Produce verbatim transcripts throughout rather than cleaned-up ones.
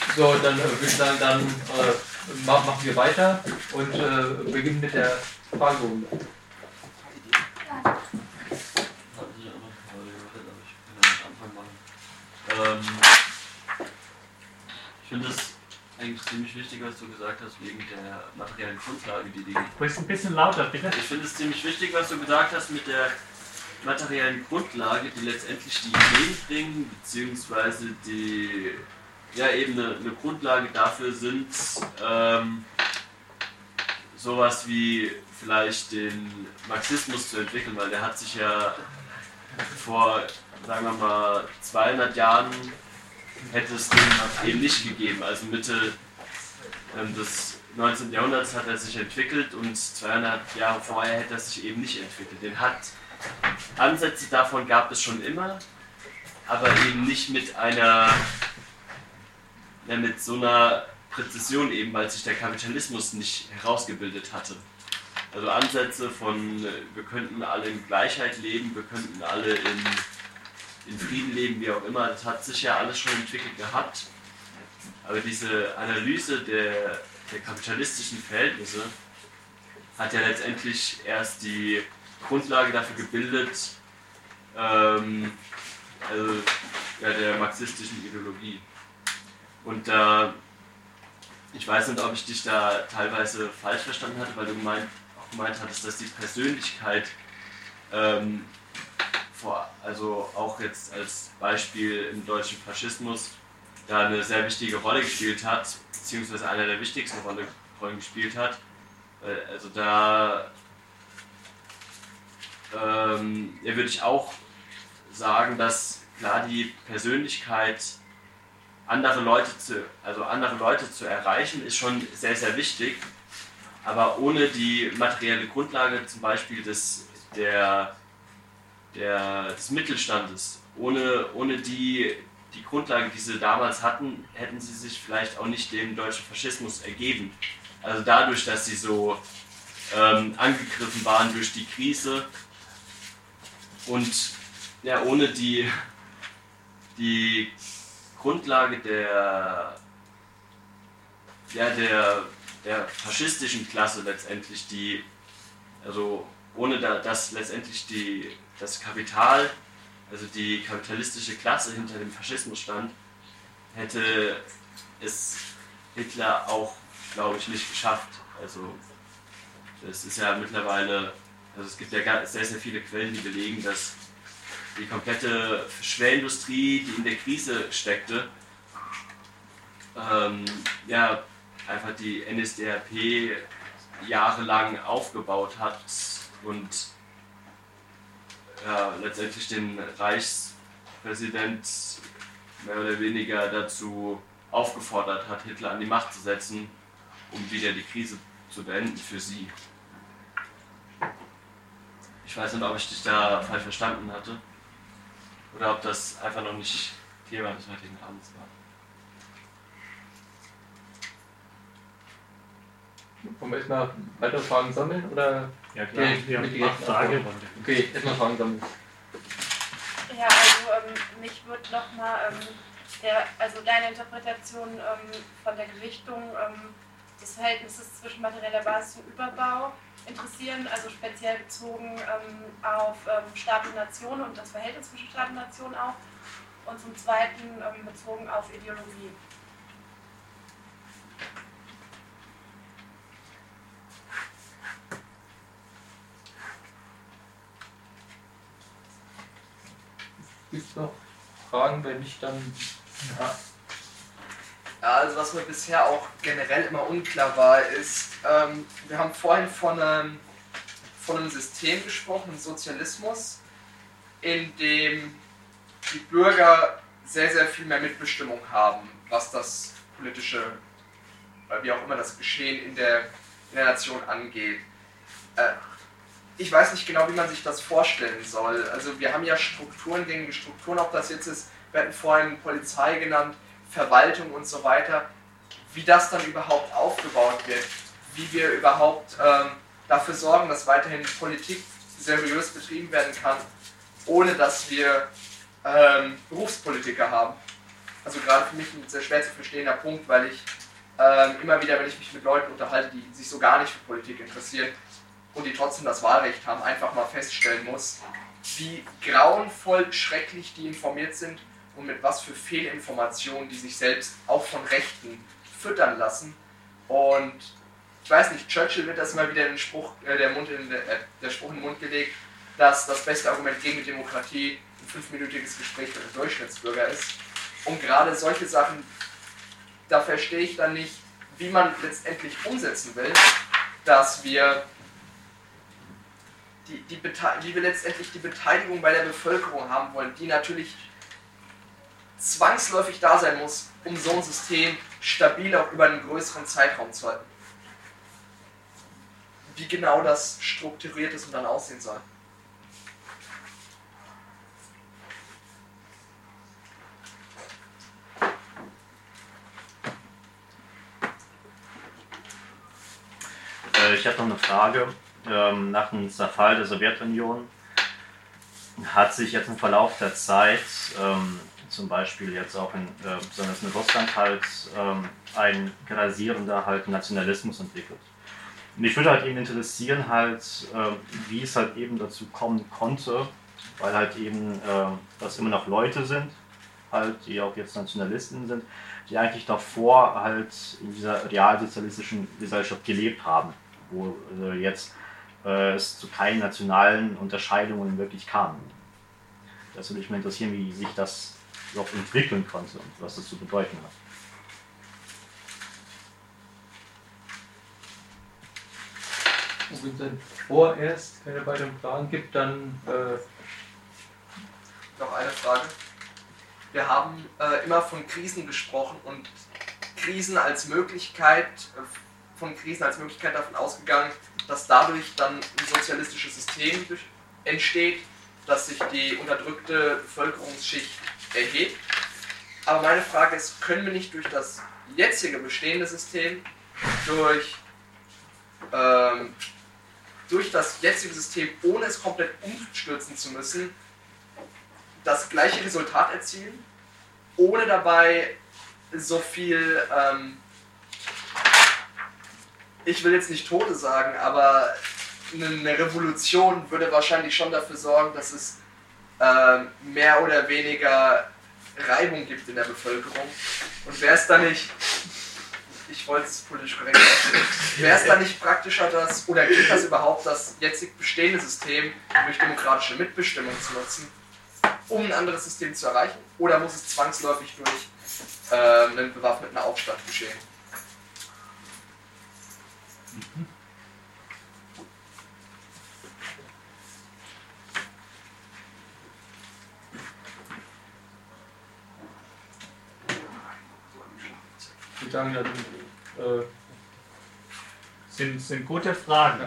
So, dann äh, würde ich sagen, dann äh, machen wir weiter und äh, beginnen mit der Fragerunde. Ähm, ich finde es eigentlich ziemlich wichtig, was du gesagt hast, wegen der materiellen Grundlage, die die... Du bist ein bisschen lauter, bitte. Ich finde es ziemlich wichtig, was du gesagt hast mit der materiellen Grundlage, die letztendlich die Ideen bringen, beziehungsweise die ja eben eine, eine Grundlage dafür sind, ähm, sowas wie vielleicht den Marxismus zu entwickeln, weil der hat sich ja vor, sagen wir mal, zweihundert Jahren hätte es den eben nicht gegeben. Also Mitte ähm, des neunzehnten. Jahrhunderts hat er sich entwickelt und zweihundert Jahre vorher hätte er sich eben nicht entwickelt. Den hat Ansätze davon gab es schon immer, aber eben nicht mit einer, ja, mit so einer Präzision eben, weil sich der Kapitalismus nicht herausgebildet hatte. Also Ansätze von, wir könnten alle in Gleichheit leben, wir könnten alle in, in Frieden leben, wie auch immer, das hat sich ja alles schon entwickelt gehabt. Aber diese Analyse der, der kapitalistischen Verhältnisse hat ja letztendlich erst die Grundlage dafür gebildet, ähm, also ja, der marxistischen Ideologie. Und äh, ich weiß nicht, ob ich dich da teilweise falsch verstanden hatte, weil du gemeint, auch gemeint hattest, dass die Persönlichkeit, ähm, vor, also auch jetzt als Beispiel im deutschen Faschismus, da eine sehr wichtige Rolle gespielt hat, beziehungsweise eine der wichtigsten Rolle, Rollen gespielt hat. Also da ähm, ja, würde ich auch sagen, dass klar die Persönlichkeit, andere Leute zu, also andere Leute zu erreichen, ist schon sehr, sehr wichtig. Aber ohne die materielle Grundlage zum Beispiel des, der, der, des Mittelstandes, ohne, ohne die, die Grundlage, die sie damals hatten, hätten sie sich vielleicht auch nicht dem deutschen Faschismus ergeben. Also dadurch, dass sie so ähm, angegriffen waren durch die Krise und ja, ohne die, die Grundlage der, ja, der, der faschistischen Klasse letztendlich, die, also ohne da, dass letztendlich die, das Kapital, also die kapitalistische Klasse hinter dem Faschismus stand, hätte es Hitler auch, glaube ich, nicht geschafft. Also das ist ja mittlerweile, also es gibt ja sehr, sehr viele Quellen, die belegen, dass die komplette Schwerindustrie, die in der Krise steckte, ähm, ja, einfach die N S D A P jahrelang aufgebaut hat und ja, letztendlich den Reichspräsident mehr oder weniger dazu aufgefordert hat, Hitler an die Macht zu setzen, um wieder die Krise zu beenden für sie. Ich weiß nicht, ob ich dich da falsch verstanden hatte oder ob das einfach noch nicht Thema des heutigen Abends war. Wollen wir erstmal weitere Fragen sammeln oder? Ja klar, wir haben eine Fragerunde. Okay, erstmal Fragen sammeln. Ja, also ähm, mich würde nochmal ähm, der, also deine Interpretation ähm, von der Gewichtung ähm, des Verhältnisses zwischen materieller Basis und Überbau interessieren, also speziell bezogen ähm, auf ähm, Staat und Nation und das Verhältnis zwischen Staat und Nation auch und zum Zweiten ähm, bezogen auf Ideologie. Gibt es noch Fragen, wenn nicht, dann... Ja. Ja, also was mir bisher auch generell immer unklar war, ist, ähm, wir haben vorhin von einem, von einem System gesprochen, einem Sozialismus, in dem die Bürger sehr, sehr viel mehr Mitbestimmung haben, was das politische, wie auch immer das Geschehen in der, in der Nation angeht. Äh, Ich weiß nicht genau, wie man sich das vorstellen soll. Also wir haben ja Strukturen, gängige Strukturen, ob das jetzt ist, wir hatten vorhin Polizei genannt, Verwaltung und so weiter, wie das dann überhaupt aufgebaut wird, wie wir überhaupt ähm, dafür sorgen, dass weiterhin Politik seriös betrieben werden kann, ohne dass wir ähm, Berufspolitiker haben. also gerade für mich ein sehr schwer zu verstehender Punkt, weil ich ähm, immer wieder, wenn ich mich mit Leuten unterhalte, die sich so gar nicht für Politik interessieren und die trotzdem das Wahlrecht haben, einfach mal feststellen muss, wie grauenvoll schrecklich die informiert sind und mit was für Fehlinformationen die sich selbst auch von Rechten füttern lassen. Und ich weiß nicht, Churchill wird das immer wieder in den Spruch, äh, der, Mund in, äh, der Spruch in den Mund gelegt, dass das beste Argument gegen die Demokratie ein fünfminütiges Gespräch mit einem Durchschnittsbürger ist. Und gerade solche Sachen, da verstehe ich dann nicht, wie man letztendlich umsetzen will, dass wir, die, die wie wir letztendlich die Beteiligung bei der Bevölkerung haben wollen, die natürlich zwangsläufig da sein muss, um so ein System stabil auch über einen größeren Zeitraum zu halten. Wie genau das strukturiert ist und dann aussehen soll. Ich habe noch eine Frage. Nach dem Zerfall der Sowjetunion hat sich jetzt im Verlauf der Zeit, zum Beispiel jetzt auch in, besonders in Russland, halt ein grassierender halt Nationalismus entwickelt. Und ich würde halt eben interessieren, halt, wie es halt eben dazu kommen konnte, weil halt eben das immer noch Leute sind, halt, die auch jetzt Nationalisten sind, die eigentlich davor halt in dieser realsozialistischen Gesellschaft gelebt haben, wo äh, jetzt äh, es zu keinen nationalen Unterscheidungen wirklich kam. Das würde mich mal interessieren, wie sich das überhaupt entwickeln konnte und was das zu bedeuten hat. Und wenn es dann vorerst keine weiteren Fragen gibt, dann... Äh Noch eine Frage. Wir haben äh, immer von Krisen gesprochen und Krisen als Möglichkeit, äh, von Krisen als Möglichkeit davon ausgegangen, dass dadurch dann ein sozialistisches System durch, entsteht, dass sich die unterdrückte Bevölkerungsschicht erhebt. Aber meine Frage ist, können wir nicht durch das jetzige bestehende System, durch, ähm, durch das jetzige System, ohne es komplett umstürzen zu müssen, das gleiche Resultat erzielen, ohne dabei so viel, ähm, ich will jetzt nicht Tote sagen, aber eine Revolution würde wahrscheinlich schon dafür sorgen, dass es ähm, mehr oder weniger Reibung gibt in der Bevölkerung. Und wäre es da nicht, ich wollte es politisch korrekt sagen, wäre es da nicht praktischer, dass, oder geht das überhaupt, das jetzig bestehende System durch demokratische Mitbestimmung zu nutzen, um ein anderes System zu erreichen? Oder muss es zwangsläufig durch äh, einen bewaffneten Aufstand geschehen? Mhm. Ich würde sagen, dann, äh, sind, sind gute Fragen.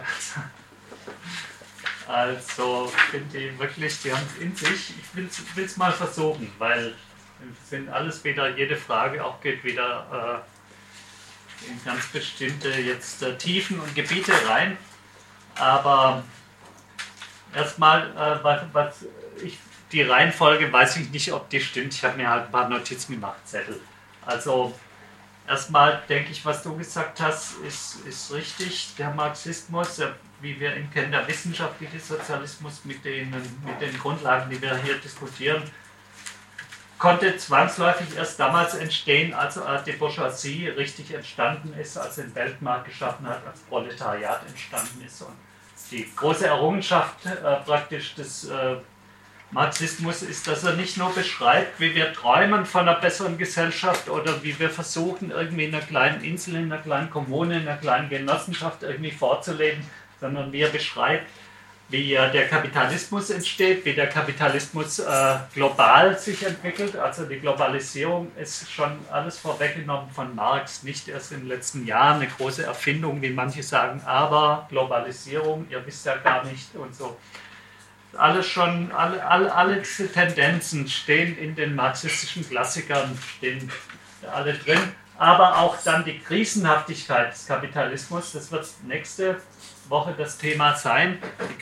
Also, ich finde die wirklich, die haben es in sich. Ich will es mal versuchen, weil es sind alles wieder, jede Frage auch geht wieder äh, in ganz bestimmte jetzt äh, Tiefen und Gebiete rein. Aber erstmal, äh, was, was ich, die Reihenfolge weiß ich nicht, ob die stimmt. Ich habe mir halt ein paar Notizen gemacht, Zettel. Also, erstmal denke ich, was du gesagt hast, ist, ist richtig. Der Marxismus, der, wie wir ihn kennen, der wissenschaftliche Sozialismus mit den, mit den Grundlagen, die wir hier diskutieren, konnte zwangsläufig erst damals entstehen, als die Bourgeoisie richtig entstanden ist, als den Weltmarkt geschaffen hat, als Proletariat entstanden ist. Und die große Errungenschaft äh, praktisch des äh, Marxismus ist, dass er nicht nur beschreibt, wie wir träumen von einer besseren Gesellschaft oder wie wir versuchen, irgendwie in einer kleinen Insel, in einer kleinen Kommune, in einer kleinen Genossenschaft irgendwie vorzuleben, sondern wie er beschreibt, wie der Kapitalismus entsteht, wie der Kapitalismus äh, global sich entwickelt. Also die Globalisierung ist schon alles vorweggenommen von Marx, nicht erst in den letzten Jahren eine große Erfindung, wie manche sagen, aber Globalisierung, ihr wisst ja gar nicht und so. Alles schon, alle, alle, alle diese Tendenzen stehen in den marxistischen Klassikern, stehen alle drin, aber auch dann die Krisenhaftigkeit des Kapitalismus, das wird nächste Woche das Thema sein, die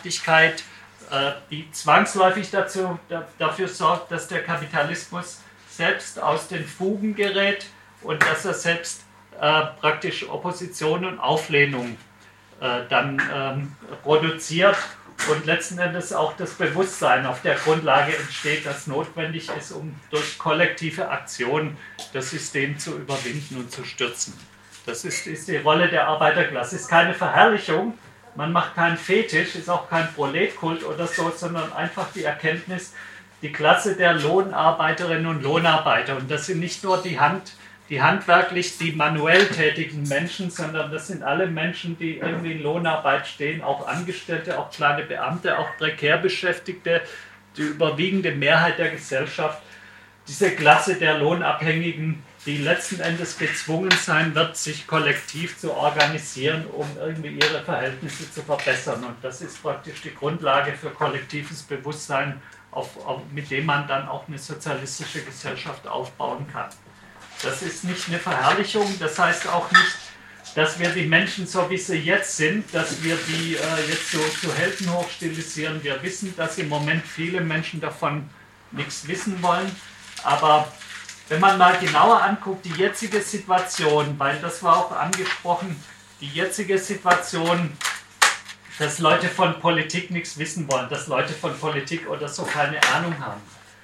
Krisenhaftigkeit, äh, die zwangsläufig dazu, da, dafür sorgt, dass der Kapitalismus selbst aus den Fugen gerät und dass er selbst äh, praktisch Opposition und Auflehnung äh, dann ähm, produziert und letzten Endes auch das Bewusstsein auf der Grundlage entsteht, das notwendig ist, um durch kollektive Aktion das System zu überwinden und zu stürzen. Das ist, ist die Rolle der Arbeiterklasse. Es ist keine Verherrlichung, man macht keinen Fetisch, ist auch kein Proletkult oder so, sondern einfach die Erkenntnis, die Klasse der Lohnarbeiterinnen und Lohnarbeiter. Und das sind nicht nur die, Hand, die handwerklich, die manuell tätigen Menschen, sondern das sind alle Menschen, die irgendwie in Lohnarbeit stehen, auch Angestellte, auch kleine Beamte, auch prekär Beschäftigte, die überwiegende Mehrheit der Gesellschaft. Diese Klasse der Lohnabhängigen, die letzten Endes gezwungen sein wird, sich kollektiv zu organisieren, um irgendwie ihre Verhältnisse zu verbessern. Und das ist praktisch die Grundlage für kollektives Bewusstsein, auf, auf, mit dem man dann auch eine sozialistische Gesellschaft aufbauen kann. Das ist nicht eine Verherrlichung, das heißt auch nicht, dass wir die Menschen so wie sie jetzt sind, dass wir die äh, jetzt so zu Helden hochstilisieren. Wir wissen, dass im Moment viele Menschen davon nichts wissen wollen, aber wenn man mal genauer anguckt, die jetzige Situation, weil das war auch angesprochen, die jetzige Situation, dass Leute von Politik nichts wissen wollen, dass Leute von Politik oder so keine Ahnung haben.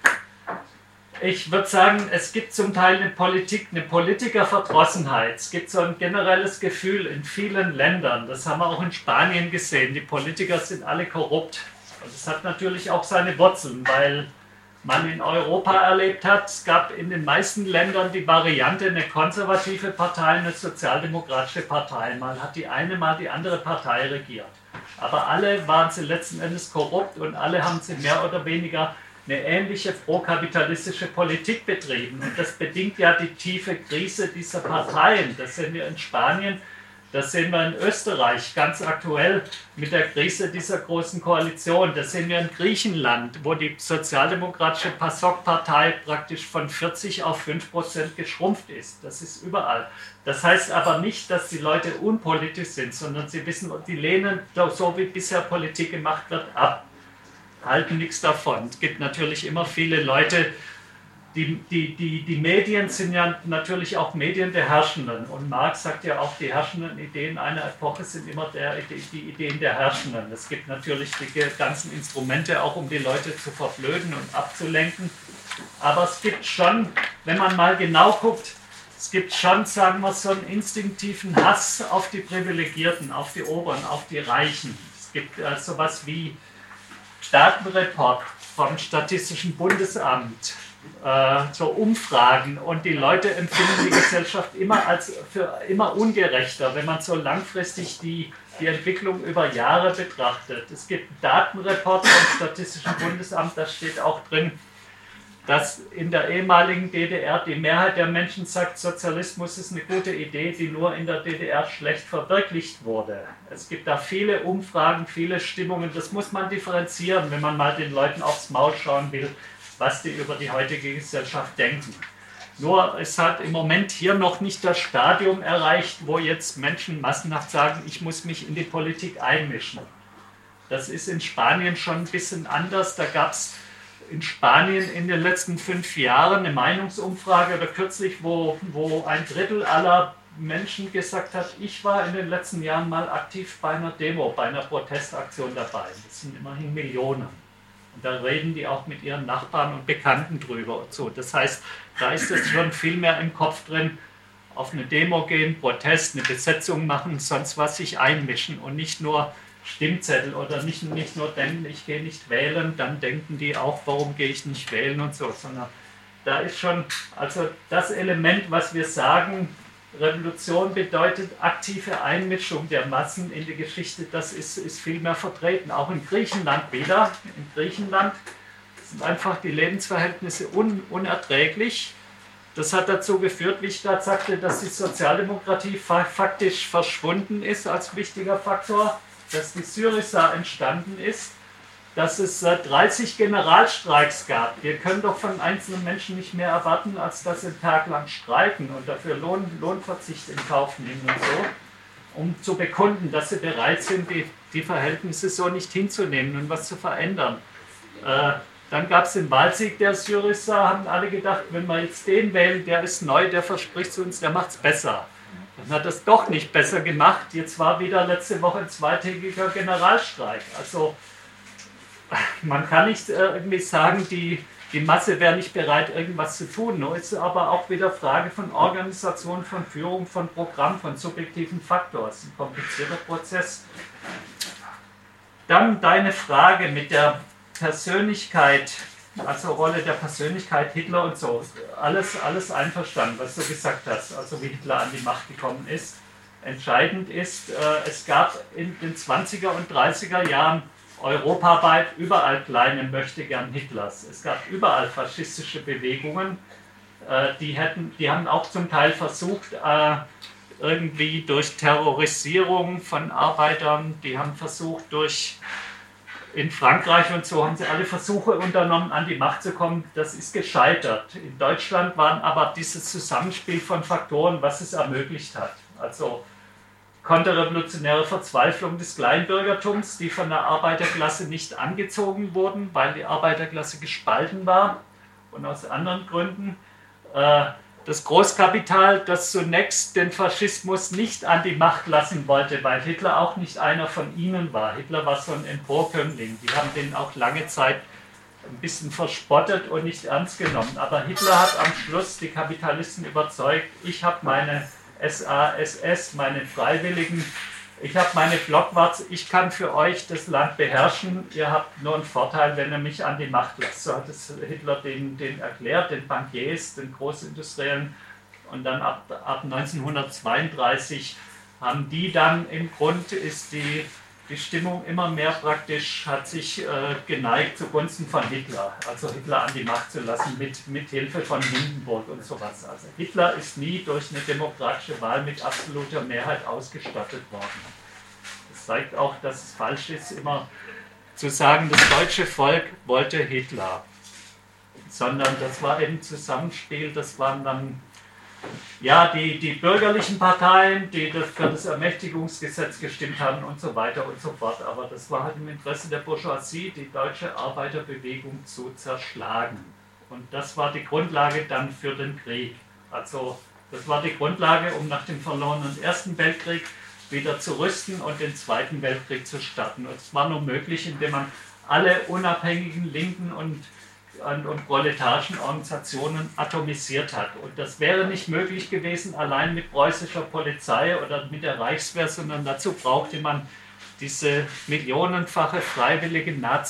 Ich würde sagen, es gibt zum Teil eine Politik, eine Politikerverdrossenheit. Es gibt so ein generelles Gefühl in vielen Ländern, das haben wir auch in Spanien gesehen, die Politiker sind alle korrupt. Und das hat natürlich auch seine Wurzeln, weil man in Europa erlebt hat, es gab in den meisten Ländern die Variante, eine konservative Partei, eine sozialdemokratische Partei. Mal hat die eine, mal die andere Partei regiert. Aber alle waren sie letzten Endes korrupt und alle haben sie mehr oder weniger eine ähnliche prokapitalistische Politik betrieben. Und das bedingt ja die tiefe Krise dieser Parteien. Das sehen wir in Spanien, das sehen wir in Österreich ganz aktuell mit der Krise dieser großen Koalition. Das sehen wir in Griechenland, wo die sozialdemokratische PASOK-Partei praktisch von vierzig auf fünf Prozent geschrumpft ist. Das ist überall. Das heißt aber nicht, dass die Leute unpolitisch sind, sondern sie wissen, die lehnen, so wie bisher Politik gemacht wird, ab. Halten nichts davon. Es gibt natürlich immer viele Leute, die, die, die, die Medien sind ja natürlich auch Medien der Herrschenden. Und Marx sagt ja auch, die herrschenden Ideen einer Epoche sind immer der, die Ideen der Herrschenden. Es gibt natürlich die ganzen Instrumente auch, um die Leute zu verblöden und abzulenken. Aber es gibt schon, wenn man mal genau guckt, es gibt schon, sagen wir, so einen instinktiven Hass auf die Privilegierten, auf die Oberen, auf die Reichen. Es gibt äh, sowas wie Datenreport vom Statistischen Bundesamt, äh, so Umfragen, und die Leute empfinden die Gesellschaft immer als für immer ungerechter, wenn man so langfristig die, die Entwicklung über Jahre betrachtet. Es gibt einen Datenreport vom Statistischen Bundesamt, da steht auch drin, dass in der ehemaligen D D R die Mehrheit der Menschen sagt, Sozialismus ist eine gute Idee, die nur in der D D R schlecht verwirklicht wurde. Es gibt da viele Umfragen, viele Stimmungen, das muss man differenzieren, wenn man mal den Leuten aufs Maul schauen will, was die über die heutige Gesellschaft denken. Nur es hat im Moment hier noch nicht das Stadium erreicht, wo jetzt Menschen massenhaft sagen, ich muss mich in die Politik einmischen. Das ist in Spanien schon ein bisschen anders, da gab es in Spanien in den letzten fünf Jahren eine Meinungsumfrage oder kürzlich, wo, wo ein Drittel aller Menschen gesagt hat, ich war in den letzten Jahren mal aktiv bei einer Demo, bei einer Protestaktion dabei. Das sind immerhin Millionen. Und da reden die auch mit ihren Nachbarn und Bekannten drüber und so. Das heißt, da ist es schon viel mehr im Kopf drin, auf eine Demo gehen, Protest, eine Besetzung machen, sonst was sich einmischen und nicht nur Stimmzettel oder nicht, nicht nur denken, ich gehe nicht wählen, dann denken die auch, warum gehe ich nicht wählen und so, sondern da ist schon, also das Element, was wir sagen, Revolution bedeutet aktive Einmischung der Massen in die Geschichte, das ist, ist viel mehr vertreten, auch in Griechenland wieder. In Griechenland sind einfach die Lebensverhältnisse un, unerträglich. Das hat dazu geführt, wie ich gerade sagte, dass die Sozialdemokratie faktisch verschwunden ist als wichtiger Faktor, dass die Syriza entstanden ist, dass es dreißig Generalstreiks gab. Wir können doch von einzelnen Menschen nicht mehr erwarten, als dass sie einen Tag lang streiken und dafür Lohn, Lohnverzicht in Kauf nehmen und so, um zu bekunden, dass sie bereit sind, die, die Verhältnisse so nicht hinzunehmen und was zu verändern. Äh, Dann gab es den Wahlsieg der Syriza, haben alle gedacht, wenn wir jetzt den wählen, der ist neu, der verspricht zu uns, der macht es besser. Dann hat es doch nicht besser gemacht. Jetzt war wieder letzte Woche ein zweitägiger Generalstreik. Also man kann nicht irgendwie sagen, die, die Masse wäre nicht bereit, irgendwas zu tun. Nur ist aber auch wieder Frage von Organisation, von Führung, von Programm, von subjektiven Faktoren. Das ist ein komplizierter Prozess. Dann deine Frage mit der Persönlichkeit, also Rolle der Persönlichkeit, Hitler und so, alles, alles einverstanden, was du gesagt hast, also wie Hitler an die Macht gekommen ist. Entscheidend ist, äh, es gab in den zwanziger und dreißiger Jahren europaweit überall kleine Möchtegern Hitlers. Es gab überall faschistische Bewegungen, äh, die, hätten, die haben auch zum Teil versucht, äh, irgendwie durch Terrorisierung von Arbeitern, die haben versucht durch... In Frankreich und so haben sie alle Versuche unternommen, an die Macht zu kommen. Das ist gescheitert. In Deutschland waren aber dieses Zusammenspiel von Faktoren, was es ermöglicht hat. Also konterrevolutionäre Verzweiflung des Kleinbürgertums, die von der Arbeiterklasse nicht angezogen wurden, weil die Arbeiterklasse gespalten war und aus anderen Gründen. Das Großkapital, das zunächst den Faschismus nicht an die Macht lassen wollte, weil Hitler auch nicht einer von ihnen war. Hitler war so ein Emporkömmling. Die haben den auch lange Zeit ein bisschen verspottet und nicht ernst genommen. Aber Hitler hat am Schluss die Kapitalisten überzeugt, ich habe meine S A S S, meine Freiwilligen, ich habe meine Blockwarts, ich kann für euch das Land beherrschen, ihr habt nur einen Vorteil, wenn ihr mich an die Macht lasst. So hat es Hitler den, den erklärt, den Bankiers, den Großindustriellen. Und dann ab, ab neunzehnhundertzweiunddreißig haben die dann, im Grund ist die, die Stimmung immer mehr praktisch, hat sich äh, geneigt zugunsten von Hitler, also Hitler an die Macht zu lassen, mit, mit Hilfe von Hindenburg und sowas. Also Hitler ist nie durch eine demokratische Wahl mit absoluter Mehrheit ausgestattet worden. Das zeigt auch, dass es falsch ist, immer zu sagen, das deutsche Volk wollte Hitler, sondern das war eben Zusammenspiel, das waren dann ja, die, die bürgerlichen Parteien, die das für das Ermächtigungsgesetz gestimmt haben und so weiter und so fort. Aber das war halt im Interesse der Bourgeoisie, die deutsche Arbeiterbewegung zu zerschlagen. Und das war die Grundlage dann für den Krieg. Also das war die Grundlage, um nach dem verlorenen Ersten Weltkrieg wieder zu rüsten und den Zweiten Weltkrieg zu starten. Und es war nur möglich, indem man alle unabhängigen linken und Und, und proletarischen Organisationen atomisiert hat. Und das wäre nicht möglich gewesen, allein mit preußischer Polizei oder mit der Reichswehr, sondern dazu brauchte man diese millionenfache freiwillige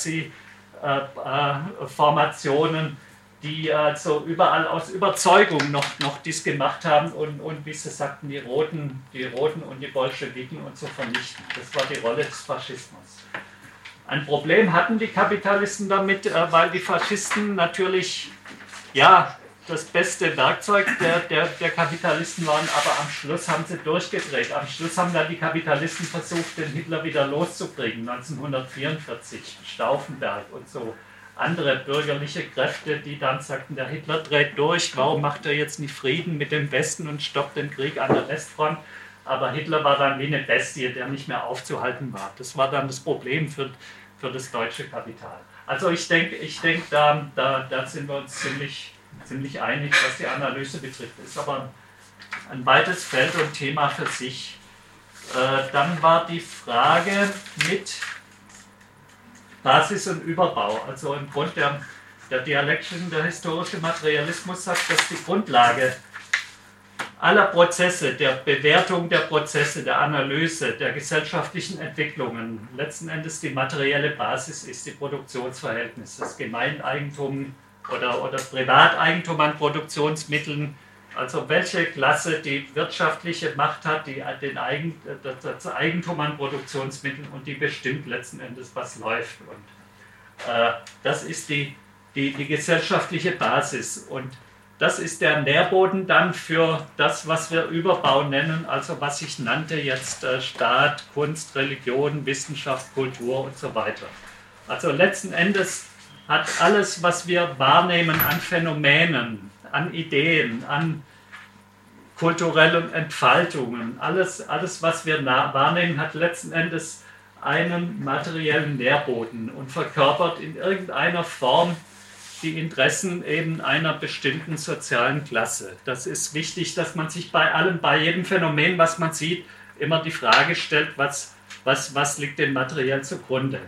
Nazi-Formationen, die also überall aus Überzeugung noch, noch dies gemacht haben und, und wie sie sagten, die Roten, die Roten und die Bolschewiken und so vernichten. Das war die Rolle des Faschismus. Ein Problem hatten die Kapitalisten damit, weil die Faschisten natürlich ja, das beste Werkzeug der, der, der Kapitalisten waren, aber am Schluss haben sie durchgedreht. Am Schluss haben dann die Kapitalisten versucht, den Hitler wieder loszukriegen, neunzehnhundertvierundvierzig, Stauffenberg und so andere bürgerliche Kräfte, die dann sagten, der Hitler dreht durch, warum macht er jetzt nicht Frieden mit dem Westen und stoppt den Krieg an der Westfront? Aber Hitler war dann wie eine Bestie, der nicht mehr aufzuhalten war. Das war dann das Problem für, für das deutsche Kapital. Also ich denke, ich denk, da, da, da sind wir uns ziemlich, ziemlich einig, was die Analyse betrifft. Das ist aber ein weites Feld und Thema für sich. Äh, dann war die Frage mit Basis und Überbau. Also im Grund der, der dialektische, der historische Materialismus sagt, dass die Grundlage aller Prozesse, der Bewertung der Prozesse, der Analyse, der gesellschaftlichen Entwicklungen, letzten Endes die materielle Basis ist die Produktionsverhältnisse, das Gemeineigentum oder, oder Privateigentum an Produktionsmitteln, also welche Klasse die wirtschaftliche Macht hat, die den Eigen, das Eigentum an Produktionsmitteln und die bestimmt letzten Endes, was läuft. Und äh, das ist die, die, die gesellschaftliche Basis und das ist der Nährboden dann für das, was wir Überbau nennen, also was ich nannte jetzt äh, Staat, Kunst, Religion, Wissenschaft, Kultur und so weiter. Also letzten Endes hat alles, was wir wahrnehmen an Phänomenen, an Ideen, an kulturellen Entfaltungen, alles, alles was wir wahrnehmen, hat letzten Endes einen materiellen Nährboden und verkörpert in irgendeiner Form die Interessen eben einer bestimmten sozialen Klasse. Das ist wichtig, dass man sich bei allem, bei jedem Phänomen, was man sieht, immer die Frage stellt, was, was, was liegt dem materiell zugrunde.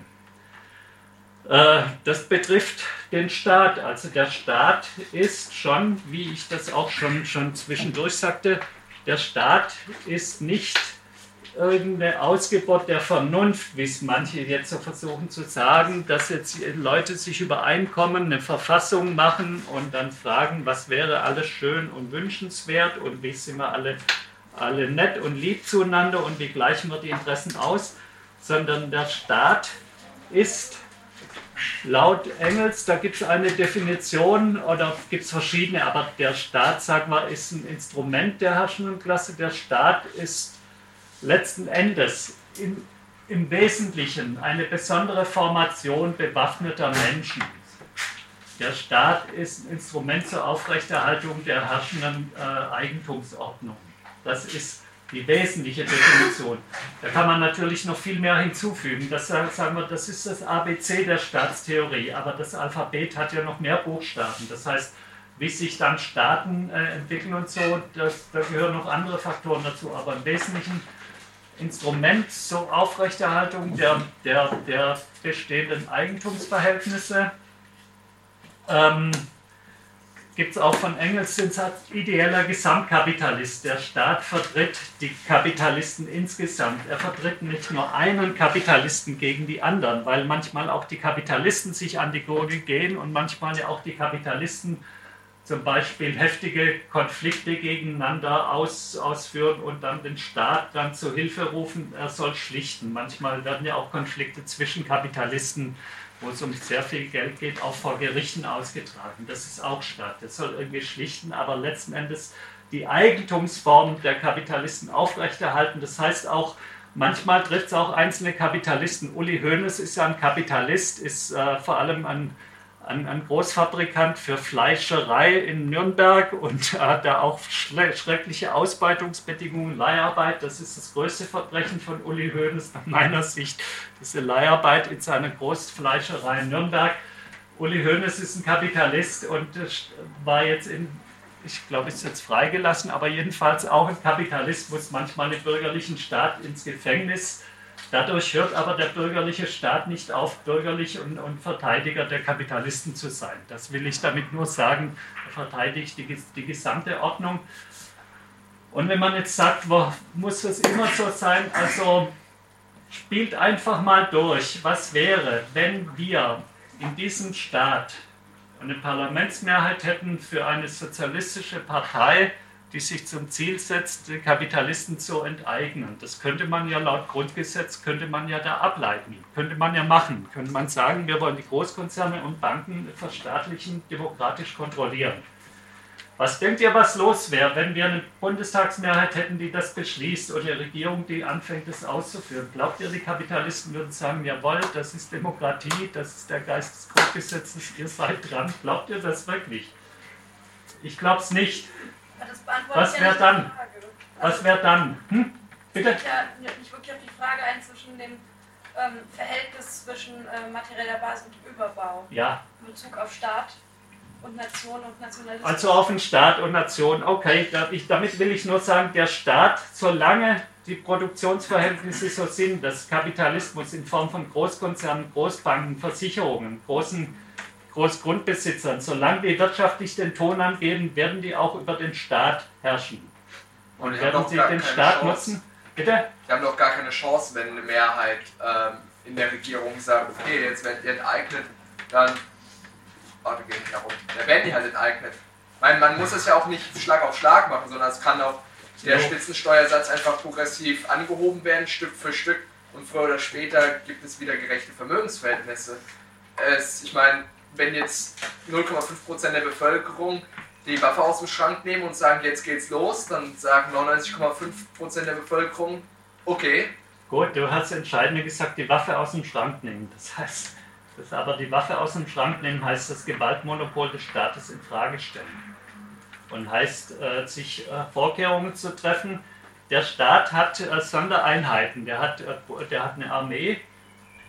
Äh, das betrifft den Staat. Also der Staat ist schon, wie ich das auch schon, schon zwischendurch sagte, der Staat ist nicht irgendeine Ausgeburt der Vernunft, wie es manche jetzt so versuchen zu sagen, dass jetzt Leute sich übereinkommen, eine Verfassung machen und dann fragen, was wäre alles schön und wünschenswert und wie sind wir alle, alle nett und lieb zueinander und wie gleichen wir die Interessen aus, sondern der Staat ist laut Engels, da gibt es eine Definition oder gibt es verschiedene, aber der Staat, sagen wir, ist ein Instrument der herrschenden Klasse. Der Staat ist letzten Endes in, im Wesentlichen eine besondere Formation bewaffneter Menschen. Der Staat ist ein Instrument zur Aufrechterhaltung der herrschenden äh, Eigentumsordnung. Das ist die wesentliche Definition. Da kann man natürlich noch viel mehr hinzufügen. Das, sagen wir, das ist das A B C der Staatstheorie, aber das Alphabet hat ja noch mehr Buchstaben. Das heißt, wie sich dann Staaten äh, entwickeln und so, das, da gehören noch andere Faktoren dazu, aber im Wesentlichen Instrument zur Aufrechterhaltung der, der, der bestehenden Eigentumsverhältnisse. Ähm, Gibt es auch von Engels den Satz, ideeller Gesamtkapitalist. Der Staat vertritt die Kapitalisten insgesamt. Er vertritt nicht nur einen Kapitalisten gegen die anderen, weil manchmal auch die Kapitalisten sich an die Gurgel gehen und manchmal ja auch die Kapitalisten zum Beispiel heftige Konflikte gegeneinander aus, ausführen und dann den Staat dann zur Hilfe rufen, er soll schlichten. Manchmal werden ja auch Konflikte zwischen Kapitalisten, wo es um sehr viel Geld geht, auch vor Gerichten ausgetragen. Das ist auch Staat. Das soll irgendwie schlichten, aber letzten Endes die Eigentumsform der Kapitalisten aufrechterhalten. Das heißt auch, manchmal trifft es auch einzelne Kapitalisten. Uli Hoeneß ist ja ein Kapitalist, ist äh, vor allem ein Ein, ein Großfabrikant für Fleischerei in Nürnberg und hat da auch schreckliche Ausbeutungsbedingungen, Leiharbeit. Das ist das größte Verbrechen von Uli Hoeneß aus meiner Sicht, diese Leiharbeit in seiner Großfleischerei in Nürnberg. Uli Hoeneß ist ein Kapitalist und war jetzt in, ich glaube, ist jetzt freigelassen, aber jedenfalls auch ein Kapitalist, muss manchmal im bürgerlichen Staat ins Gefängnis. Dadurch hört aber der bürgerliche Staat nicht auf, bürgerlich und, und Verteidiger der Kapitalisten zu sein. Das will ich damit nur sagen, er verteidigt die, die gesamte Ordnung. Und wenn man jetzt sagt, wo, muss das immer so sein, also spielt einfach mal durch, was wäre, wenn wir in diesem Staat eine Parlamentsmehrheit hätten für eine sozialistische Partei, die sich zum Ziel setzt, die Kapitalisten zu enteignen. Das könnte man ja laut Grundgesetz, könnte man ja da ableiten, könnte man ja machen. Könnte man sagen, wir wollen die Großkonzerne und Banken verstaatlichen, demokratisch kontrollieren. Was denkt ihr, was los wäre, wenn wir eine Bundestagsmehrheit hätten, die das beschließt und eine Regierung, die anfängt, das auszuführen? Glaubt ihr, die Kapitalisten würden sagen, jawohl, das ist Demokratie, das ist der Geist des Grundgesetzes, ihr seid dran? Glaubt ihr das wirklich? Ich glaube es nicht. Was wäre dann? Was wäre dann? Hm? Bitte? Es geht ja nicht wirklich auf die Frage ein zwischen dem ähm, Verhältnis zwischen äh, materieller Basis und Überbau. Ja. In Bezug auf Staat und Nation und Nationalismus. Also auf den Staat und Nation. Okay, da, ich, damit will ich nur sagen, der Staat, solange die Produktionsverhältnisse so sind, dass Kapitalismus in Form von Großkonzernen, Großbanken, Versicherungen, großen Großgrundbesitzern, solange die wirtschaftlich den Ton angeben, werden die auch über den Staat herrschen. Und, und werden sie den Staat Chance. nutzen? Bitte? Die haben doch gar keine Chance, wenn eine Mehrheit ähm, in der Regierung sagt, okay, jetzt werdet ihr enteignet, dann oh, da gehen die herum. Da werden die halt enteignet. Ich meine, man muss es ja auch nicht Schlag auf Schlag machen, sondern es kann auch der Spitzensteuersatz einfach progressiv angehoben werden, Stück für Stück, und früher oder später gibt es wieder gerechte Vermögensverhältnisse. Es, ich meine, wenn jetzt null Komma fünf Prozent der Bevölkerung die Waffe aus dem Schrank nehmen und sagen, jetzt geht's los, dann sagen neunundneunzig Komma fünf Prozent der Bevölkerung, okay. Gut, du hast entscheidend gesagt, die Waffe aus dem Schrank nehmen. Das heißt, das aber die Waffe aus dem Schrank nehmen heißt das Gewaltmonopol des Staates in Frage stellen. Und heißt, äh, sich äh, Vorkehrungen zu treffen. Der Staat hat äh, Sondereinheiten, der hat, äh, der hat eine Armee,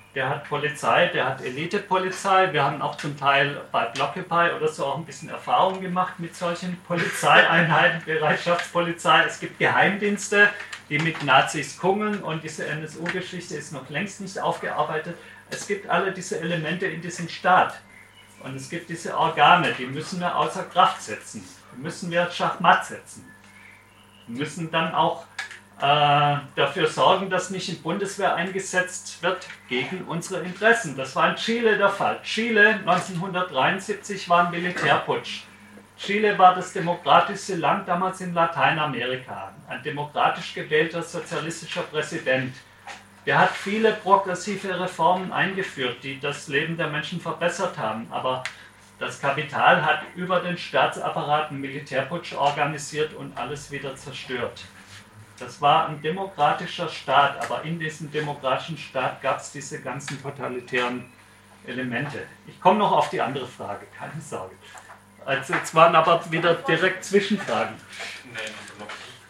der hat Polizei, der hat Elitepolizei. Wir haben auch zum Teil bei Blockupy oder so auch ein bisschen Erfahrung gemacht mit solchen Polizeieinheiten, Bereitschaftspolizei. Es gibt Geheimdienste, die mit Nazis kungeln und diese N S U-Geschichte ist noch längst nicht aufgearbeitet. Es gibt alle diese Elemente in diesem Staat und es gibt diese Organe, die müssen wir außer Kraft setzen, die müssen wir schachmatt setzen. Wir müssen dann auch äh, dafür sorgen, dass nicht in Bundeswehr eingesetzt wird gegen unsere Interessen. Das war in Chile der Fall. Chile neunzehnhundertdreiundsiebzig war ein Militärputsch. Chile war das demokratischste Land damals in Lateinamerika. Ein demokratisch gewählter sozialistischer Präsident. Der hat viele progressive Reformen eingeführt, die das Leben der Menschen verbessert haben. Aber das Kapital hat über den Staatsapparat einen Militärputsch organisiert und alles wieder zerstört. Das war ein demokratischer Staat, aber in diesem demokratischen Staat gab es diese ganzen totalitären Elemente. Ich komme noch auf die andere Frage, keine Sorge. Also jetzt waren aber wieder direkt Zwischenfragen. Nein, noch